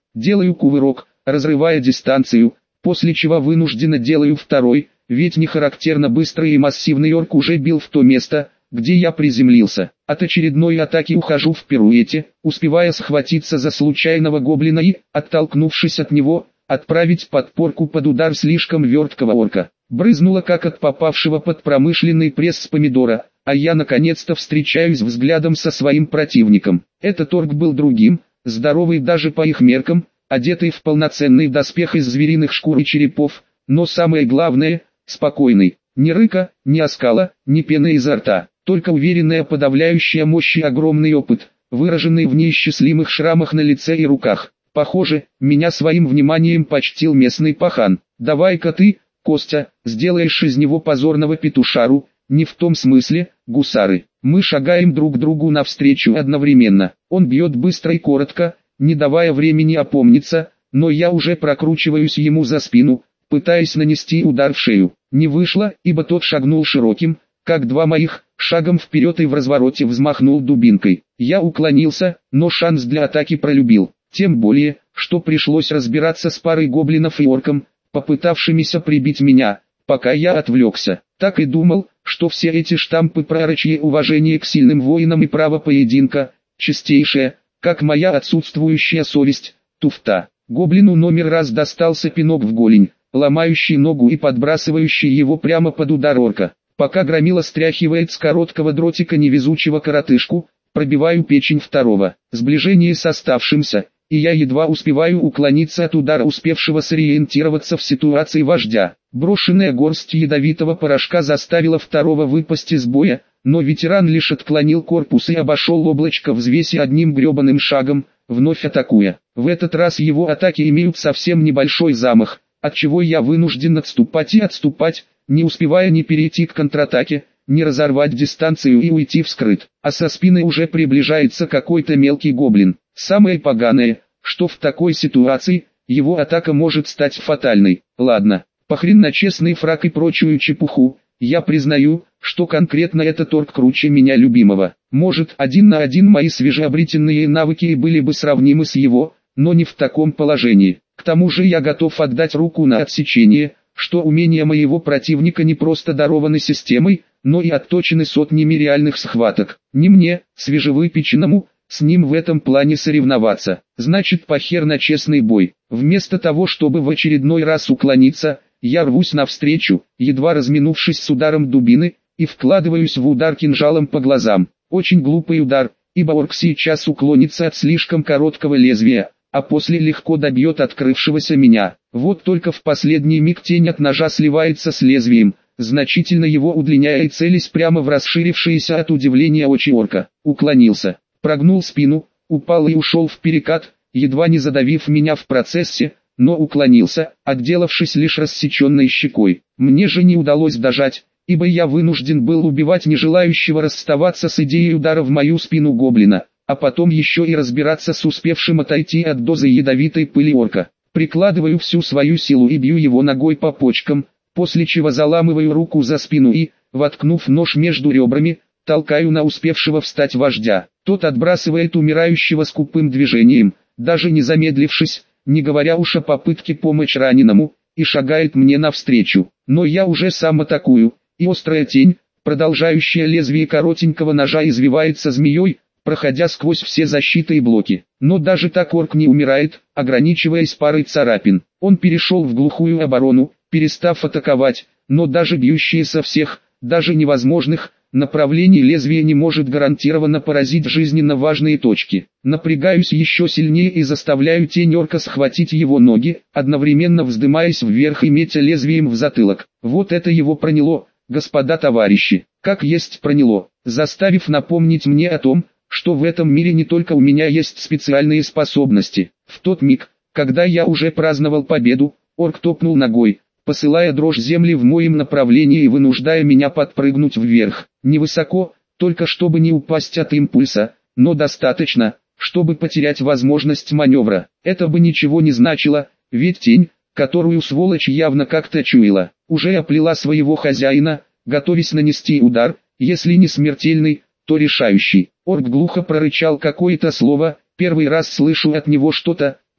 Делаю кувырок, разрывая дистанцию, после чего вынужденно делаю второй, ведь не характерно быстрый и массивный орк уже бил в то место, где я приземлился. От очередной атаки ухожу в пируэте, успевая схватиться за случайного гоблина и, оттолкнувшись от него, отправить подпорку под удар слишком верткого орка. Брызнуло как от попавшего под промышленный пресс помидора, а я наконец-то встречаюсь взглядом со своим противником. Этот орк был другим, здоровый даже по их меркам, одетый в полноценный доспех из звериных шкур и черепов, но самое главное, спокойный. Ни рыка, ни оскала, ни пены изо рта, только уверенная подавляющая мощь и огромный опыт, выраженный в неисчислимых шрамах на лице и руках. Похоже, меня своим вниманием почтил местный пахан. «Давай-ка ты, Костя, сделаешь из него позорного петушару», не в том смысле, гусары. Мы шагаем друг другу навстречу одновременно. Он бьет быстро и коротко, не давая времени опомниться, но я уже прокручиваюсь ему за спину, пытаясь нанести удар в шею. Не вышло, ибо тот шагнул широким, как два моих, шагом вперед и в развороте взмахнул дубинкой. Я уклонился, но шанс для атаки пролюбил. Тем более, что пришлось разбираться с парой гоблинов и орком, попытавшимися прибить меня, пока я отвлекся. Так и думал, что все эти штампы про орочье уважение к сильным воинам и право поединка, чистейшее, как моя отсутствующая совесть, туфта. Гоблину номер раз достался пинок в голень, ломающий ногу и подбрасывающий его прямо под удар орка. Пока громила стряхивает с короткого дротика невезучего коротышку, пробиваю печень второго. Сближение с оставшимся, и я едва успеваю уклониться от удара успевшего сориентироваться в ситуации вождя. Брошенная горсть ядовитого порошка заставила второго выпасть из боя, но ветеран лишь отклонил корпус и обошел облачко взвеси одним гребаным шагом, вновь атакуя. В этот раз его атаки имеют совсем небольшой замах, отчего я вынужден отступать и отступать, не успевая ни перейти к контратаке, ни разорвать дистанцию и уйти вскрыт. А со спины уже приближается какой-то мелкий гоблин. Самое поганое, что в такой ситуации, его атака может стать фатальной. Ладно, похрен на честный фрак и прочую чепуху, я признаю, что конкретно этот орк круче меня любимого. Может, один на один мои свежеобретенные навыки и были бы сравнимы с его, но не в таком положении. К тому же я готов отдать руку на отсечение, что умения моего противника не просто дарованы системой, но и отточены сотнями реальных схваток. Не мне, свежевыпеченному, с ним в этом плане соревноваться. Значит, похер на честный бой. Вместо того, чтобы в очередной раз уклониться, я рвусь навстречу, едва разминувшись с ударом дубины, и вкладываюсь в удар кинжалом по глазам. Очень глупый удар, ибо орк сейчас уклонится от слишком короткого лезвия, а после легко добьет открывшегося меня. Вот только в последний миг тень от ножа сливается с лезвием, значительно его удлиняя и целясь прямо в расширившиеся от удивления очи орка. Уклонился, прогнул спину, упал и ушел в перекат, едва не задавив меня в процессе, но уклонился, отделавшись лишь рассеченной щекой. Мне же не удалось дожать, ибо я вынужден был убивать не желающего расставаться с идеей удара в мою спину гоблина, а потом еще и разбираться с успевшим отойти от дозы ядовитой пыли орка. Прикладываю всю свою силу и бью его ногой по почкам, после чего заламываю руку за спину и, воткнув нож между ребрами, толкаю на успевшего встать вождя. Тот отбрасывает умирающего скупым движением, даже не замедлившись, не говоря уж о попытке помочь раненому, и шагает мне навстречу. Но я уже сам атакую, и острая тень, продолжающая лезвие коротенького ножа, извивается змеей, проходя сквозь все защиты и блоки. Но даже так орк не умирает, ограничиваясь парой царапин. Он перешел в глухую оборону, перестав атаковать, но даже бьющие со всех, даже невозможных, направлений лезвие не может гарантированно поразить жизненно важные точки. Напрягаюсь еще сильнее и заставляю тень орка схватить его ноги, одновременно вздымаясь вверх и метя лезвием в затылок. Вот это его проняло, господа товарищи, как есть проняло, заставив напомнить мне о том, что в этом мире не только у меня есть специальные способности. В тот миг, когда я уже праздновал победу, орк топнул ногой, посылая дрожь земли в моем направлении и вынуждая меня подпрыгнуть вверх. Невысоко, только чтобы не упасть от импульса, но достаточно, чтобы потерять возможность маневра. Это бы ничего не значило, ведь тень, которую сволочь явно как-то чуяла, уже оплела своего хозяина, готовясь нанести удар, если не смертельный, то решающий. Орк глухо прорычал какое-то слово, первый раз слышу от него что-то,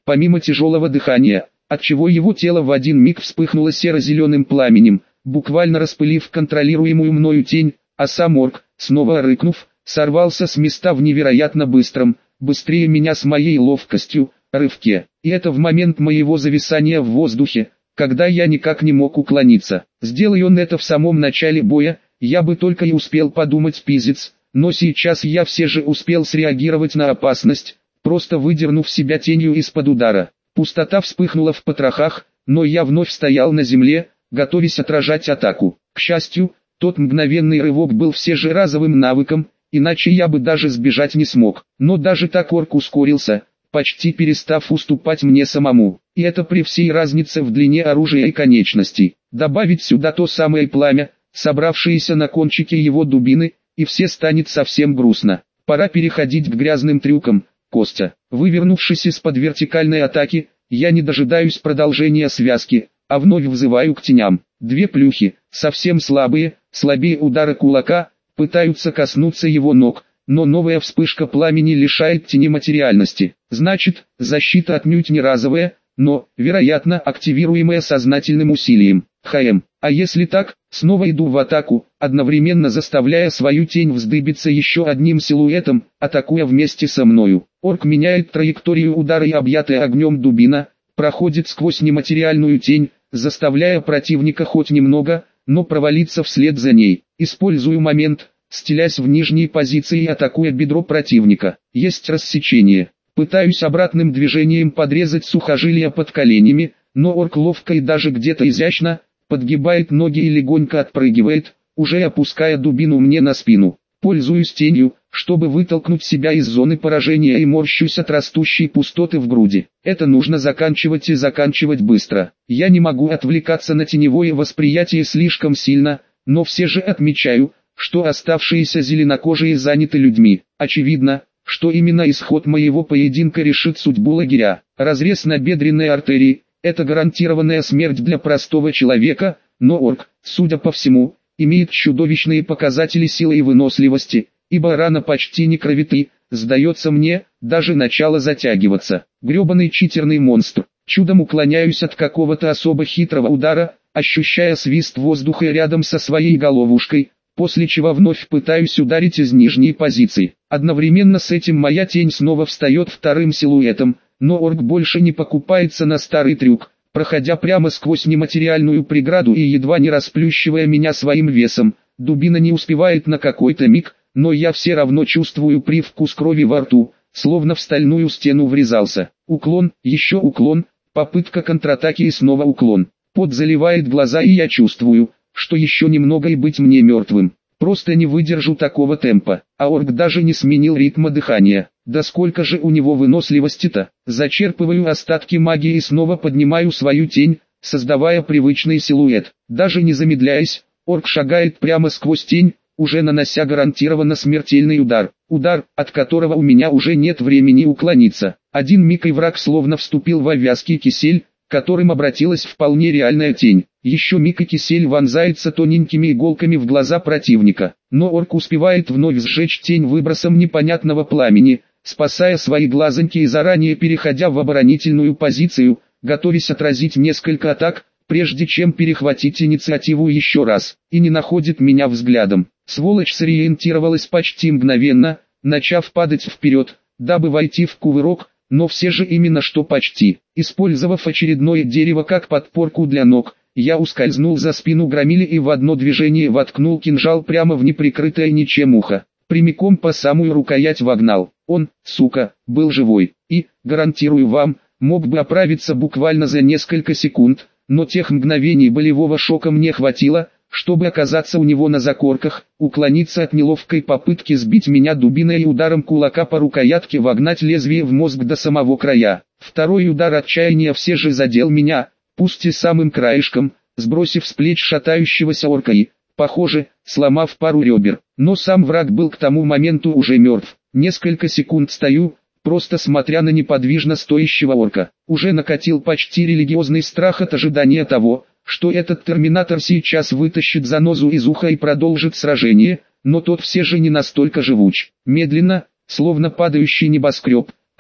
помимо тяжелого дыхания, отчего его тело в один миг вспыхнуло серо-зеленым пламенем, буквально распылив контролируемую мною тень, а сам орк, снова рыкнув, сорвался с места в невероятно быстром, быстрее меня с моей ловкостью, рывке. И это в момент моего зависания в воздухе, когда я никак не мог уклониться. Сделай он это в самом начале боя, я бы только и успел подумать пиздец, но сейчас я все же успел среагировать на опасность, просто выдернув себя тенью из-под удара. Пустота вспыхнула в потрохах, но я вновь стоял на земле, готовясь отражать атаку. К счастью, тот мгновенный рывок был все же разовым навыком, иначе я бы даже сбежать не смог. Но даже так орк ускорился, почти перестав уступать мне самому. И это при всей разнице в длине оружия и конечностей. Добавить сюда то самое пламя, собравшееся на кончике его дубины, и все станет совсем грустно. Пора переходить к грязным трюкам, Костя. Вывернувшись из-под вертикальной атаки, я не дожидаюсь продолжения связки, а вновь взываю к теням. Две плюхи, совсем слабые, слабее удара кулака, пытаются коснуться его ног, но новая вспышка пламени лишает тени материальности. Значит, защита отнюдь не разовая, но, вероятно, активируемая сознательным усилием. ХМ. А если так, снова иду в атаку, одновременно заставляя свою тень вздыбиться еще одним силуэтом, атакуя вместе со мною. Орк меняет траекторию удара, и объятая огнем дубина проходит сквозь нематериальную тень, заставляя противника хоть немного, но провалиться вслед за ней. Использую момент, стелясь в нижние позиции и атакуя бедро противника. Есть рассечение. Пытаюсь обратным движением подрезать сухожилия под коленями, но орк ловко и даже где-то изящно подгибает ноги и легонько отпрыгивает, уже опуская дубину мне на спину. Пользуюсь тенью, чтобы вытолкнуть себя из зоны поражения, и морщусь от растущей пустоты в груди. Это нужно заканчивать и заканчивать быстро. Я не могу отвлекаться на теневое восприятие слишком сильно, но все же отмечаю, что оставшиеся зеленокожие заняты людьми. Очевидно, что именно исход моего поединка решит судьбу лагеря. Разрез на бедренной артерии – это гарантированная смерть для простого человека, но орк, судя по всему, имеет чудовищные показатели силы и выносливости, ибо рана почти не кровиты, сдается мне, даже начало затягиваться. Гребаный читерный монстр. Чудом уклоняюсь от какого-то особо хитрого удара, ощущая свист воздуха рядом со своей головушкой, после чего вновь пытаюсь ударить из нижней позиции. Одновременно с этим моя тень снова встает вторым силуэтом, но орк больше не покупается на старый трюк, проходя прямо сквозь нематериальную преграду и едва не расплющивая меня своим весом. Дубина не успевает на какой-то миг, но я все равно чувствую привкус крови во рту, словно в стальную стену врезался. Уклон, еще уклон, попытка контратаки и снова уклон. Пот заливает глаза, и я чувствую, что еще немного и быть мне мертвым. Просто не выдержу такого темпа. А орк даже не сменил ритма дыхания. Да сколько же у него выносливости-то? Зачерпываю остатки магии и снова поднимаю свою тень, создавая привычный силуэт. Даже не замедляясь, орк шагает прямо сквозь тень, уже нанося гарантированно смертельный удар. Удар, от которого у меня уже нет времени уклониться. Один миг, и враг словно вступил в вязкий кисель, которым обратилась вполне реальная тень. Еще миг, и кисель вонзается тоненькими иголками в глаза противника. Но орк успевает вновь сжечь тень выбросом непонятного пламени, спасая свои глазоньки и заранее переходя в оборонительную позицию, готовясь отразить несколько атак, прежде чем перехватить инициативу еще раз, и не находит меня взглядом. Сволочь сориентировалась почти мгновенно, начав падать вперед, дабы войти в кувырок, но все же именно что почти. Использовав очередное дерево как подпорку для ног, я ускользнул за спину громиле и в одно движение воткнул кинжал прямо в неприкрытое ничем ухо. Прямиком по самую рукоять вогнал. Он, сука, был живой, и, гарантирую вам, мог бы оправиться буквально за несколько секунд, но тех мгновений болевого шока мне хватило, чтобы оказаться у него на закорках, уклониться от неловкой попытки сбить меня дубиной и ударом кулака по рукоятке вогнать лезвие в мозг до самого края. Второй удар отчаяния все же задел меня, пусть и самым краешком, сбросив с плеч шатающегося орка и, похоже, сломав пару ребер. Но сам враг был к тому моменту уже мертв. Несколько секунд стою, просто смотря на неподвижно стоящего орка. Уже накатил почти религиозный страх от ожидания того, что этот терминатор сейчас вытащит занозу из уха и продолжит сражение, но тот все же не настолько живуч. Медленно, словно падающий небоскреб,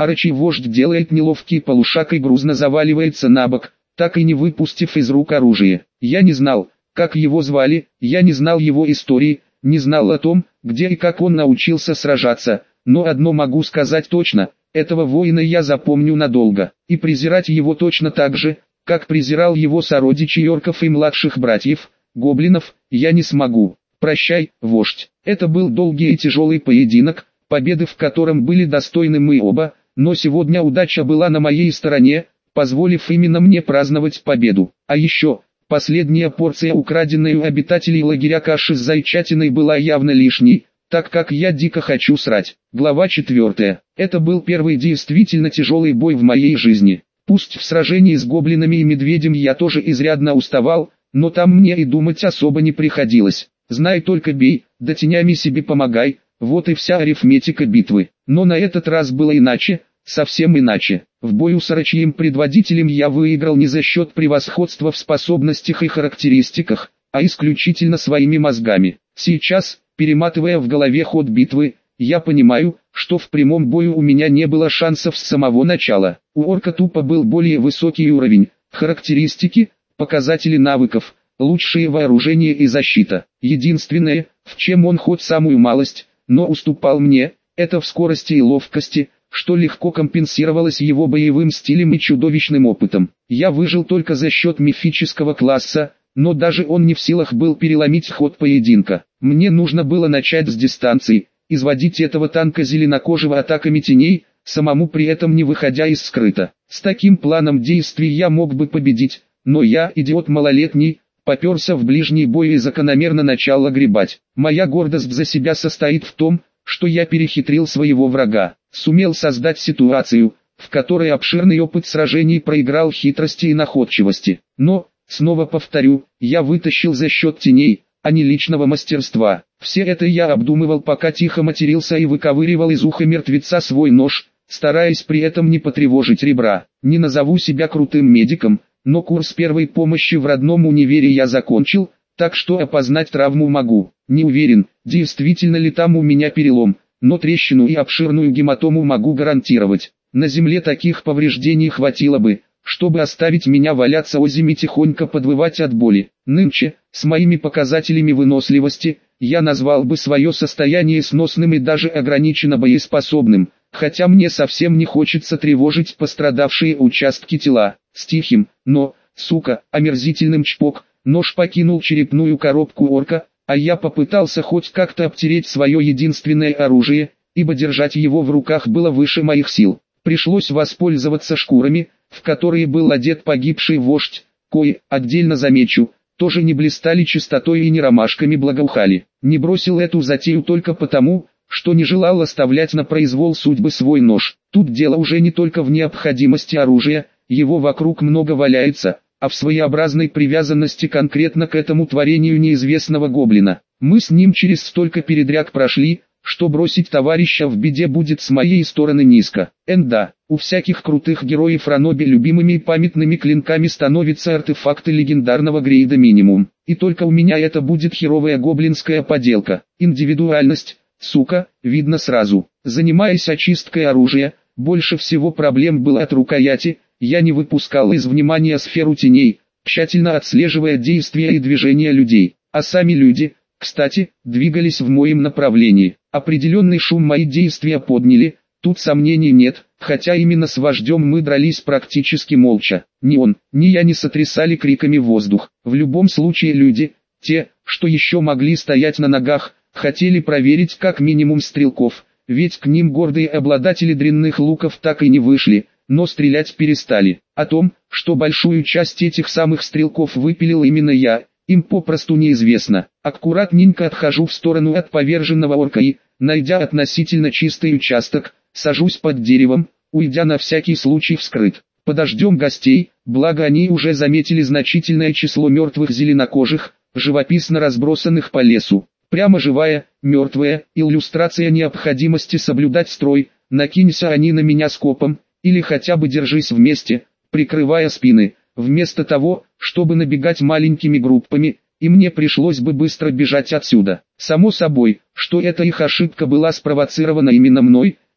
Арачий вождь делает неловкий полушаг и грузно заваливается на бок, так и не выпустив из рук оружие. Я не знал, как его звали, я не знал его истории, не знал о том, где и как он научился сражаться, но одно могу сказать точно, этого воина я запомню надолго, и презирать его точно так же, как презирал его сородичей орков и младших братьев, гоблинов, я не смогу. Прощай, вождь. Это был долгий и тяжелый поединок, победы в котором были достойны мы оба, но сегодня удача была на моей стороне, позволив именно мне праздновать победу. А еще, последняя порция украденной у обитателей лагеря каши с зайчатиной была явно лишней, так как я дико хочу срать. Глава четвертая. Это был первый действительно тяжелый бой в моей жизни. Пусть в сражении с гоблинами и медведем я тоже изрядно уставал, но там мне и думать особо не приходилось. Знай только бей, да тенями себе помогай, вот и вся арифметика битвы. Но на этот раз было иначе, совсем иначе. В бою с арачьим предводителем я выиграл не за счет превосходства в способностях и характеристиках, а исключительно своими мозгами. Сейчас, перематывая в голове ход битвы, я понимаю, что в прямом бою у меня не было шансов с самого начала. У орка тупо был более высокий уровень, характеристики, показатели навыков, лучшее вооружение и защита. Единственное, в чем он хоть самую малость, но уступал мне, это в скорости и ловкости, что легко компенсировалось его боевым стилем и чудовищным опытом. Я выжил только за счет мифического класса, но даже он не в силах был переломить ход поединка. Мне нужно было начать с дистанции, изводить этого танка зеленокожего атаками теней, самому при этом не выходя из скрыта. С таким планом действий я мог бы победить, но я, идиот малолетний, поперся в ближний бой и закономерно начал огребать. Моя гордость за себя состоит в том, что я перехитрил своего врага, сумел создать ситуацию, в которой обширный опыт сражений проиграл хитрости и находчивости. Но, снова повторю, я вытащил за счет теней, а не личного мастерства. Все это я обдумывал, пока тихо матерился и выковыривал из уха мертвеца свой нож, стараясь при этом не потревожить ребра. Не назову себя крутым медиком, но курс первой помощи в родном универе я закончил, так что опознать травму могу. Не уверен, действительно ли там у меня перелом, но трещину и обширную гематому могу гарантировать. На земле таких повреждений хватило бы, чтобы оставить меня валяться озимь и тихонько подвывать от боли. Нынче, с моими показателями выносливости, я назвал бы свое состояние сносным и даже ограниченно боеспособным, хотя мне совсем не хочется тревожить пострадавшие участки тела. С тихим, но, сука, омерзительным чпок, нож покинул черепную коробку орка, а я попытался хоть как-то обтереть свое единственное оружие, ибо держать его в руках было выше моих сил. Пришлось воспользоваться шкурами, в которые был одет погибший вождь, кои, отдельно замечу, тоже не блистали чистотой и не ромашками благоухали. Не бросил эту затею только потому, что не желал оставлять на произвол судьбы свой нож. Тут дело уже не только в необходимости оружия, его вокруг много валяется, а в своеобразной привязанности конкретно к этому творению неизвестного гоблина. Мы с ним через столько передряг прошли, что бросить товарища в беде будет с моей стороны низко. Энда, у всяких крутых героев ранобе любимыми и памятными клинками становятся артефакты легендарного грейда минимум. И только у меня это будет херовая гоблинская поделка. Индивидуальность, сука, видно сразу. Занимаясь очисткой оружия, больше всего проблем было от рукояти. Я не выпускал из внимания сферу теней, тщательно отслеживая действия и движения людей. А сами люди, кстати, двигались в моем направлении. Определенный шум мои действия подняли, тут сомнений нет, хотя именно с вождем мы дрались практически молча. Ни он, ни я не сотрясали криками воздух. В любом случае люди, те, что еще могли стоять на ногах, хотели проверить как минимум стрелков, ведь к ним гордые обладатели дрянных луков так и не вышли, но стрелять перестали. О том, что большую часть этих самых стрелков выпилил именно я, им попросту неизвестно. Аккуратненько отхожу в сторону от поверженного орка и, найдя относительно чистый участок, сажусь под деревом, уйдя на всякий случай вскрыт. Подождем гостей, благо они уже заметили значительное число мертвых зеленокожих, живописно разбросанных по лесу. Прямо живая, мертвая, иллюстрация необходимости соблюдать строй, накинься они на меня скопом, или хотя бы держись вместе, прикрывая спины. Вместо того, чтобы набегать маленькими группами, и мне пришлось бы быстро бежать отсюда. Само собой, что эта их ошибка была спровоцирована именно мной,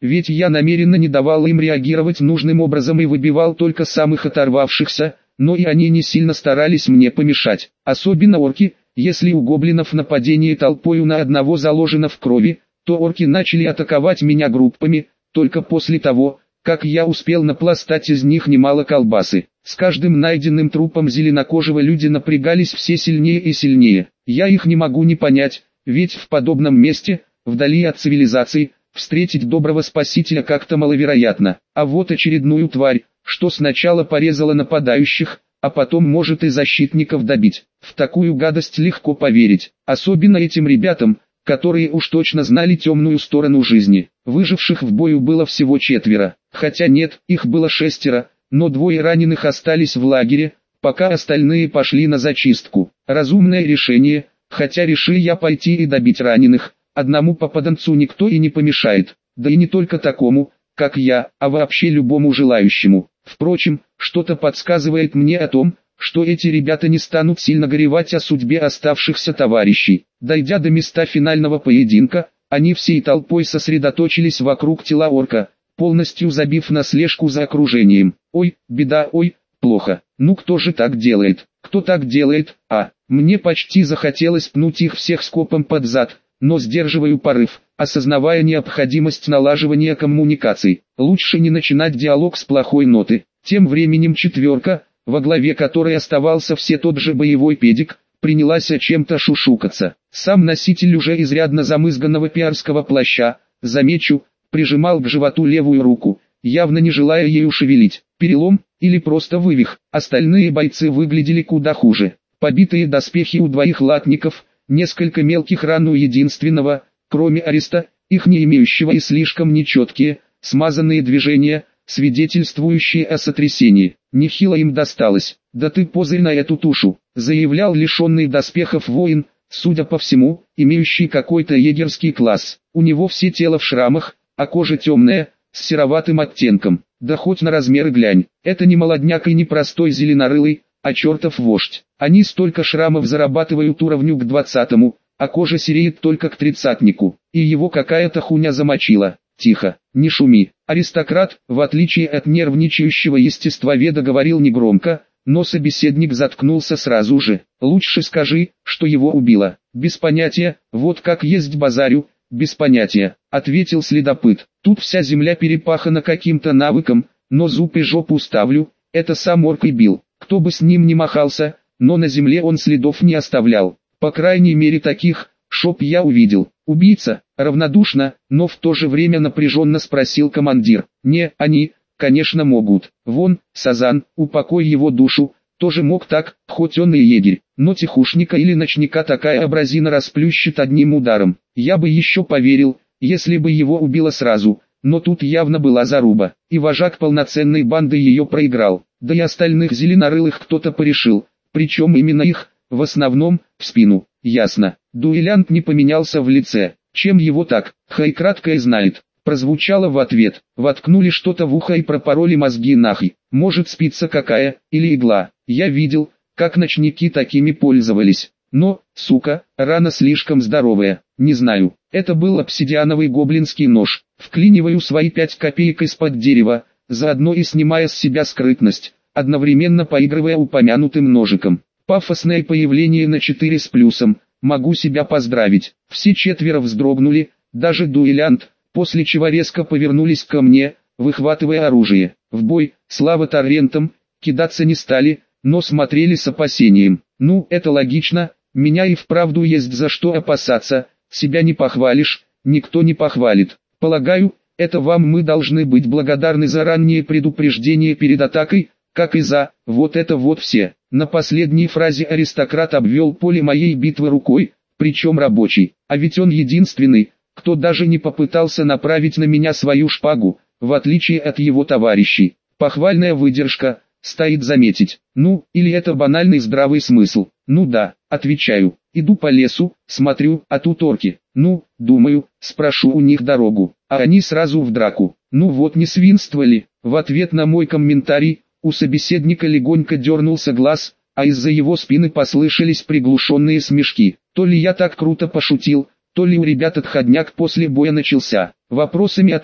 ведь я намеренно не давал им реагировать нужным образом и выбивал только самых оторвавшихся, но и они не сильно старались мне помешать. Особенно орки, если у гоблинов нападение толпою на одного заложено в крови, то орки начали атаковать меня группами, только после того, как я успел напластать из них немало колбасы. С каждым найденным трупом зеленокожего люди напрягались все сильнее и сильнее. Я их не могу не понять, ведь в подобном месте, вдали от цивилизации, встретить доброго спасителя как-то маловероятно. А вот очередную тварь, что сначала порезала нападающих, а потом может и защитников добить. В такую гадость легко поверить, особенно этим ребятам, которые уж точно знали темную сторону жизни. Выживших в бою было всего четверо, хотя нет, их было шестеро, но двое раненых остались в лагере, пока остальные пошли на зачистку. Разумное решение, хотя решил я пойти и добить раненых, одному попаданцу никто и не помешает, да и не только такому, как я, а вообще любому желающему. Впрочем, что-то подсказывает мне о том, что эти ребята не станут сильно горевать о судьбе оставшихся товарищей. Дойдя до места финального поединка, они всей толпой сосредоточились вокруг тела орка, полностью забив на слежку за окружением. Ой, беда, ой, плохо. Ну кто же так делает? Кто так делает? А, мне почти захотелось пнуть их всех скопом под зад, но сдерживаю порыв, осознавая необходимость налаживания коммуникаций. Лучше не начинать диалог с плохой ноты. Тем временем четверка, во главе которой оставался все тот же боевой педик, принялась о чем-то шушукаться. Сам носитель уже изрядно замызганного пиарского плаща, замечу, прижимал к животу левую руку, явно не желая ею шевелить. Перелом, или просто вывих. Остальные бойцы выглядели куда хуже. Побитые доспехи у двоих латников, несколько мелких ран у единственного, кроме ареста, их не имеющего и слишком нечеткие, смазанные движения, свидетельствующие о сотрясении. Нехило им досталось. «Да ты позырь на эту тушу», — заявлял лишенный доспехов воин, судя по всему, имеющий какой-то егерский класс. У него все тело в шрамах, а кожа темная, с сероватым оттенком. Да хоть на размеры глянь, это не молодняк и не простой зеленорылый, а чертов вождь. Они столько шрамов зарабатывают уровню к двадцатому, а кожа сереет только к тридцатнику, и его какая-то хуйня замочила. Тихо, не шуми. Аристократ, в отличие от нервничающего естествоведа, говорил негромко, но собеседник заткнулся сразу же. Лучше скажи, что его убило. Без понятия, вот как есть базарю, без понятия, ответил следопыт. Тут вся земля перепахана каким-то навыком, но зуб и жопу ставлю, это сам орк и бил. Кто бы с ним ни махался, но на земле он следов не оставлял. По крайней мере таких, чтоб я увидел. Убийца, равнодушно, но в то же время напряженно спросил командир. Не, они, конечно могут. Вон, Сазан, упокой его душу, тоже мог так, хоть он и егерь. Но тихушника или ночника такая образина расплющит одним ударом. Я бы еще поверил, если бы его убило сразу, но тут явно была заруба. И вожак полноценной банды ее проиграл. Да и остальных зеленорылых кто-то порешил, причем именно их, в основном, в спину. Ясно. Дуэлянт не поменялся в лице. Чем его так, хай краткое знает. Прозвучало в ответ. Воткнули что-то в ухо и пропороли мозги нахуй. Может спица какая, или игла. Я видел, как ночники такими пользовались. Но, сука, рана слишком здоровая. Не знаю. Это был обсидиановый гоблинский нож. Вклиниваю свои пять копеек из-под дерева, заодно и снимая с себя скрытность, одновременно поигрывая упомянутым ножиком. Пафосное появление на четыре с плюсом, могу себя поздравить. Все четверо вздрогнули, даже дуэлянт, после чего резко повернулись ко мне, выхватывая оружие. В бой, слава торрентам, кидаться не стали, но смотрели с опасением. Ну, это логично, меня и вправду есть за что опасаться, себя не похвалишь, никто не похвалит. Полагаю, это вам мы должны быть благодарны за раннее предупреждение перед атакой, как и за, вот это вот все. На последней фразе аристократ обвел поле моей битвы рукой, причем рабочий. А ведь он единственный, кто даже не попытался направить на меня свою шпагу, в отличие от его товарищей. Похвальная выдержка, стоит заметить. Ну, или это банальный здравый смысл. Ну да, отвечаю. Иду по лесу, смотрю, а тут орки. Ну, думаю, спрошу у них дорогу. А они сразу в драку. Ну вот не свинство ли? В ответ на мой комментарий, у собеседника легонько дернулся глаз, а из-за его спины послышались приглушенные смешки. То ли я так круто пошутил, то ли у ребят отходняк после боя начался. Вопросами о том,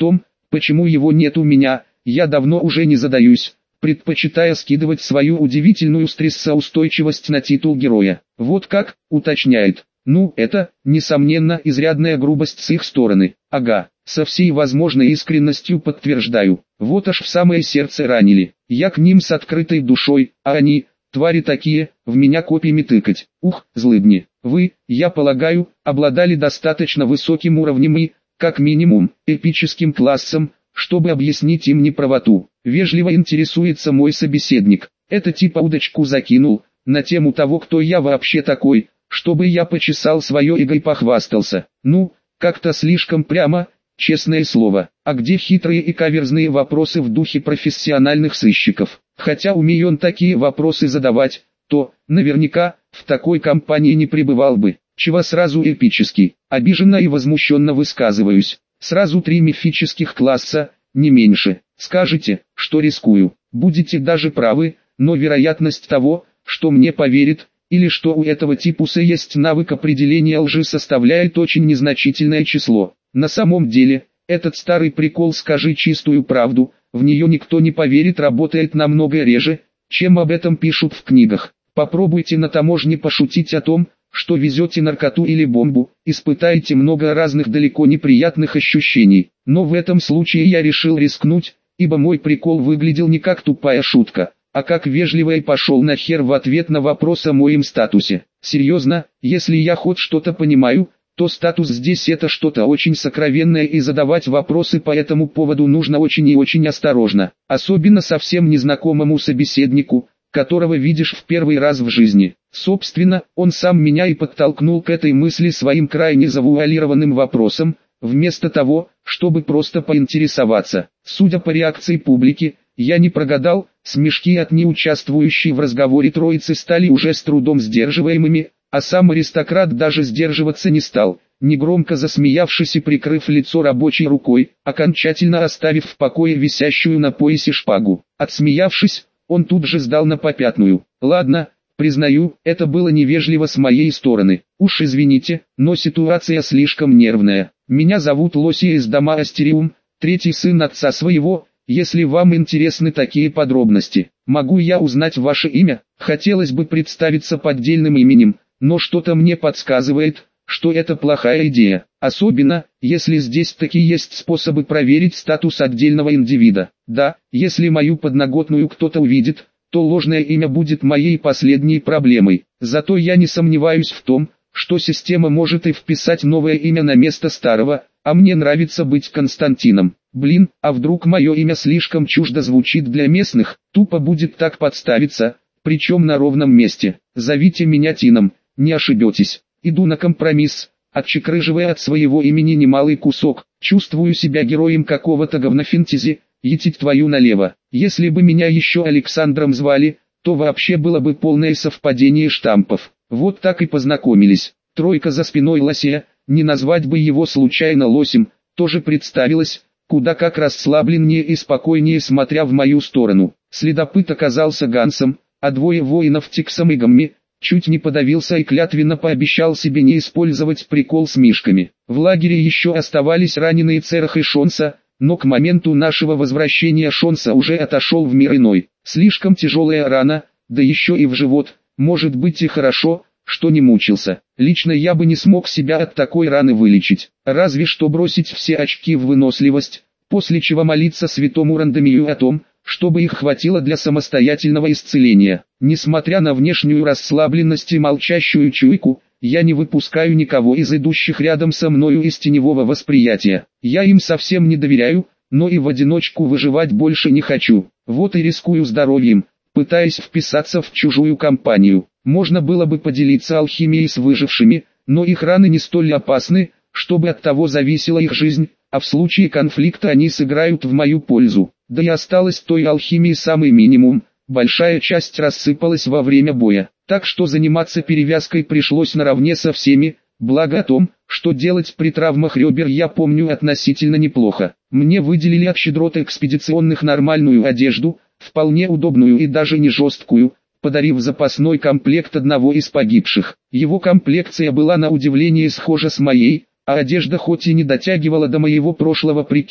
Почему его нет у меня, я давно уже не задаюсь, предпочитая скидывать свою удивительную стрессоустойчивость на титул героя. Вот как, уточняет. Ну, это, несомненно, изрядная грубость с их стороны. Ага, со всей возможной искренностью подтверждаю. Вот аж в самое сердце ранили. Я к ним с открытой душой, а они, твари такие, в меня копьями тыкать. Ух, злыдни. Вы, я полагаю, обладали достаточно высоким уровнем и, как минимум, эпическим классом, чтобы объяснить им неправоту. Вежливо интересуется мой собеседник. Это типа удочку закинул, на тему того, кто я вообще такой, чтобы я почесал свое эго и похвастался. Ну, как-то слишком прямо, честное слово. А где хитрые и каверзные вопросы в духе профессиональных сыщиков? Хотя умею он такие вопросы задавать, то, наверняка, в такой компании не пребывал бы. Чего сразу эпический? Обиженно и возмущенно высказываюсь. Сразу три мифических класса, не меньше. Скажете, что рискую. Будете даже правы, но вероятность того, что мне поверит, или что у этого типуса есть навык определения лжи, составляет очень незначительное число. На самом деле, этот старый прикол «скажи чистую правду», в нее никто не поверит, работает намного реже, чем об этом пишут в книгах. Попробуйте на таможне пошутить о том, что везете наркоту или бомбу, испытаете много разных далеко неприятных ощущений. Но в этом случае я решил рискнуть, ибо мой прикол выглядел не как тупая шутка, а как вежливо и пошел нахер в ответ на вопрос о моем статусе. Серьезно, если я хоть что-то понимаю, то статус здесь это что-то очень сокровенное, и задавать вопросы по этому поводу нужно очень и очень осторожно, особенно совсем незнакомому собеседнику, которого видишь в первый раз в жизни. Собственно, он сам меня и подтолкнул к этой мысли своим крайне завуалированным вопросом, вместо того, чтобы просто поинтересоваться. Судя по реакции публики, я не прогадал, смешки от неучаствующей в разговоре троицы стали уже с трудом сдерживаемыми, а сам аристократ даже сдерживаться не стал, негромко засмеявшись и прикрыв лицо рабочей рукой, окончательно оставив в покое висящую на поясе шпагу. Отсмеявшись, он тут же сдал на попятную. Ладно, признаю, это было невежливо с моей стороны. Уж извините, но ситуация слишком нервная. Меня зовут Лосия из дома Астериум, третий сын отца своего. Если вам интересны такие подробности, могу я узнать ваше имя? Хотелось бы представиться поддельным именем, но что-то мне подсказывает, что это плохая идея. Особенно, если здесь таки есть способы проверить статус отдельного индивида. Да, если мою подноготную кто-то увидит, то ложное имя будет моей последней проблемой. Зато я не сомневаюсь в том, что система может и вписать новое имя на место старого, а мне нравится быть Константином. Блин, а вдруг мое имя слишком чуждо звучит для местных? Тупо будет так подставиться, причем на ровном месте. Зовите меня Тином, не ошибетесь. Иду на компромисс, отчекрыживая от своего имени немалый кусок. Чувствую себя героем какого-то говнофэнтези, етить твою налево. Если бы меня еще Александром звали, то вообще было бы полное совпадение штампов. Вот так и познакомились. Тройка за спиной Лосия, не назвать бы его случайно Лосем, тоже представилась, куда как расслабленнее и спокойнее смотря в мою сторону. Следопыт оказался Гансом, а двое воинов Тиксом и Гамми. Чуть не подавился и клятвенно пообещал себе не использовать прикол с мишками. В лагере еще оставались раненые Церах и Шонса, но к моменту нашего возвращения Шонса уже отошел в мир иной. Слишком тяжелая рана, да еще и в живот, может быть и хорошо, что не мучился. Лично я бы не смог себя от такой раны вылечить, разве что бросить все очки в выносливость, после чего молиться святому Рандомию о том, чтобы их хватило для самостоятельного исцеления. Несмотря на внешнюю расслабленность и молчащую чуйку, я не выпускаю никого из идущих рядом со мною из теневого восприятия. Я им совсем не доверяю, но и в одиночку выживать больше не хочу. Вот и рискую здоровьем, пытаясь вписаться в чужую компанию. Можно было бы поделиться алхимией с выжившими, но их раны не столь опасны, чтобы от того зависела их жизнь, а в случае конфликта они сыграют в мою пользу. Да и осталось той алхимии самый минимум, большая часть рассыпалась во время боя, так что заниматься перевязкой пришлось наравне со всеми, благо о том, что делать при травмах ребер я помню относительно неплохо. Мне выделили от щедроты экспедиционных нормальную одежду, вполне удобную и даже не жесткую, подарив запасной комплект одного из погибших. Его комплекция была на удивление схожа с моей, а одежда хоть и не дотягивала до моего прошлого прикида,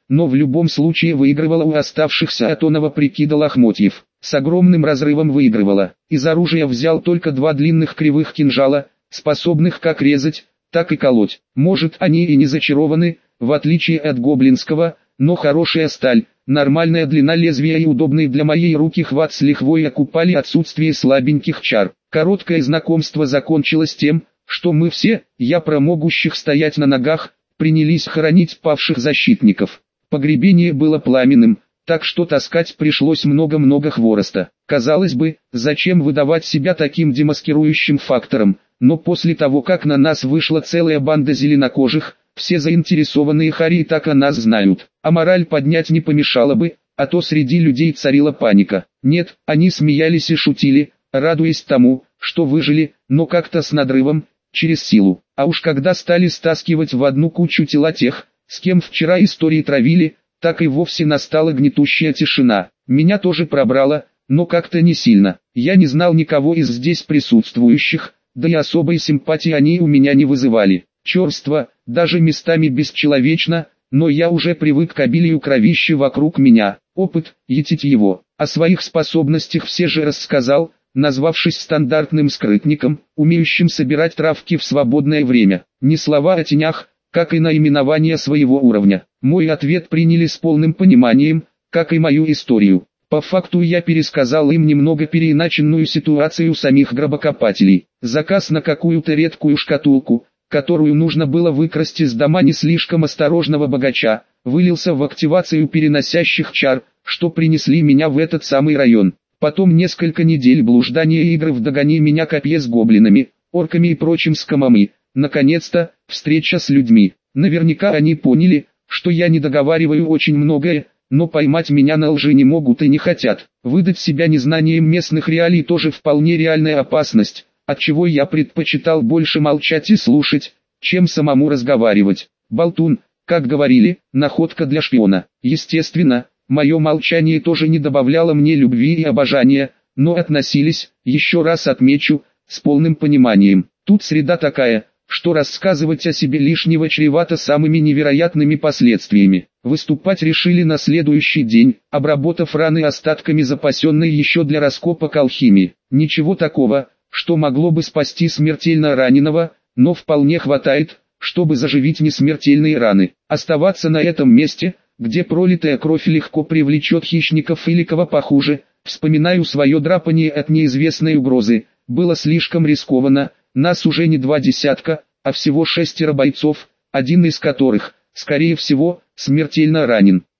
но в любом случае выигрывала у оставшихся Атонова прикида лохмотьев. С огромным разрывом выигрывала. Из оружия взял только два длинных кривых кинжала, способных как резать, так и колоть. Может, они и не зачарованы, в отличие от гоблинского, но хорошая сталь, нормальная длина лезвия и удобный для моей руки хват с лихвой окупали отсутствие слабеньких чар. Короткое знакомство закончилось тем, что мы все, я про могущих стоять на ногах, принялись хоронить павших защитников. Погребение было пламенным, так что таскать пришлось много-много хвороста. Казалось бы, зачем выдавать себя таким демаскирующим фактором, но после того как на нас вышла целая банда зеленокожих, все заинтересованные хари и так о нас знают, а мораль поднять не помешало бы, а то среди людей царила паника. Нет, они смеялись и шутили, радуясь тому, что выжили, но как-то с надрывом, через силу. А уж когда стали стаскивать в одну кучу тела тех, с кем вчера истории травили, так и вовсе настала гнетущая тишина. Меня тоже пробрало, но как-то не сильно. Я не знал никого из здесь присутствующих, да и особой симпатии они у меня не вызывали. Черство, даже местами бесчеловечно, но я уже привык к обилию кровищи вокруг меня. Опыт, етить его. О своих способностях все же рассказал, назвавшись стандартным скрытником, умеющим собирать травки в свободное время. Ни слова о тенях, как и наименование своего уровня. Мой ответ приняли с полным пониманием, как и мою историю. По факту я пересказал им немного переиначенную ситуацию самих гробокопателей. Заказ на какую-то редкую шкатулку, которую нужно было выкрасть из дома не слишком осторожного богача, вылился в активацию переносящих чар, что принесли меня в этот самый район. Потом несколько недель блуждания и игры в «Догони меня» копье с гоблинами, орками и прочим скомами. Наконец-то, встреча с людьми. Наверняка они поняли, что я не договариваю очень многое, но поймать меня на лжи не могут и не хотят. Выдать себя незнанием местных реалий тоже вполне реальная опасность, отчего я предпочитал больше молчать и слушать, чем самому разговаривать. Болтун, как говорили, находка для шпиона. Естественно, мое молчание тоже не добавляло мне любви и обожания, но относились, еще раз отмечу, с полным пониманием. Тут среда такая, что рассказывать о себе лишнего чревато самыми невероятными последствиями. Выступать решили на следующий день, обработав раны остатками запасенной еще для раскопок алхимии. Ничего такого, что могло бы спасти смертельно раненого, но вполне хватает, чтобы заживить несмертельные раны. Оставаться на этом месте, где пролитая кровь легко привлечет хищников или кого похуже, вспоминаю свое драпание от неизвестной угрозы, было слишком рискованно. Нас уже не два десятка, а всего шестеро бойцов, один из которых, скорее всего, смертельно ранен.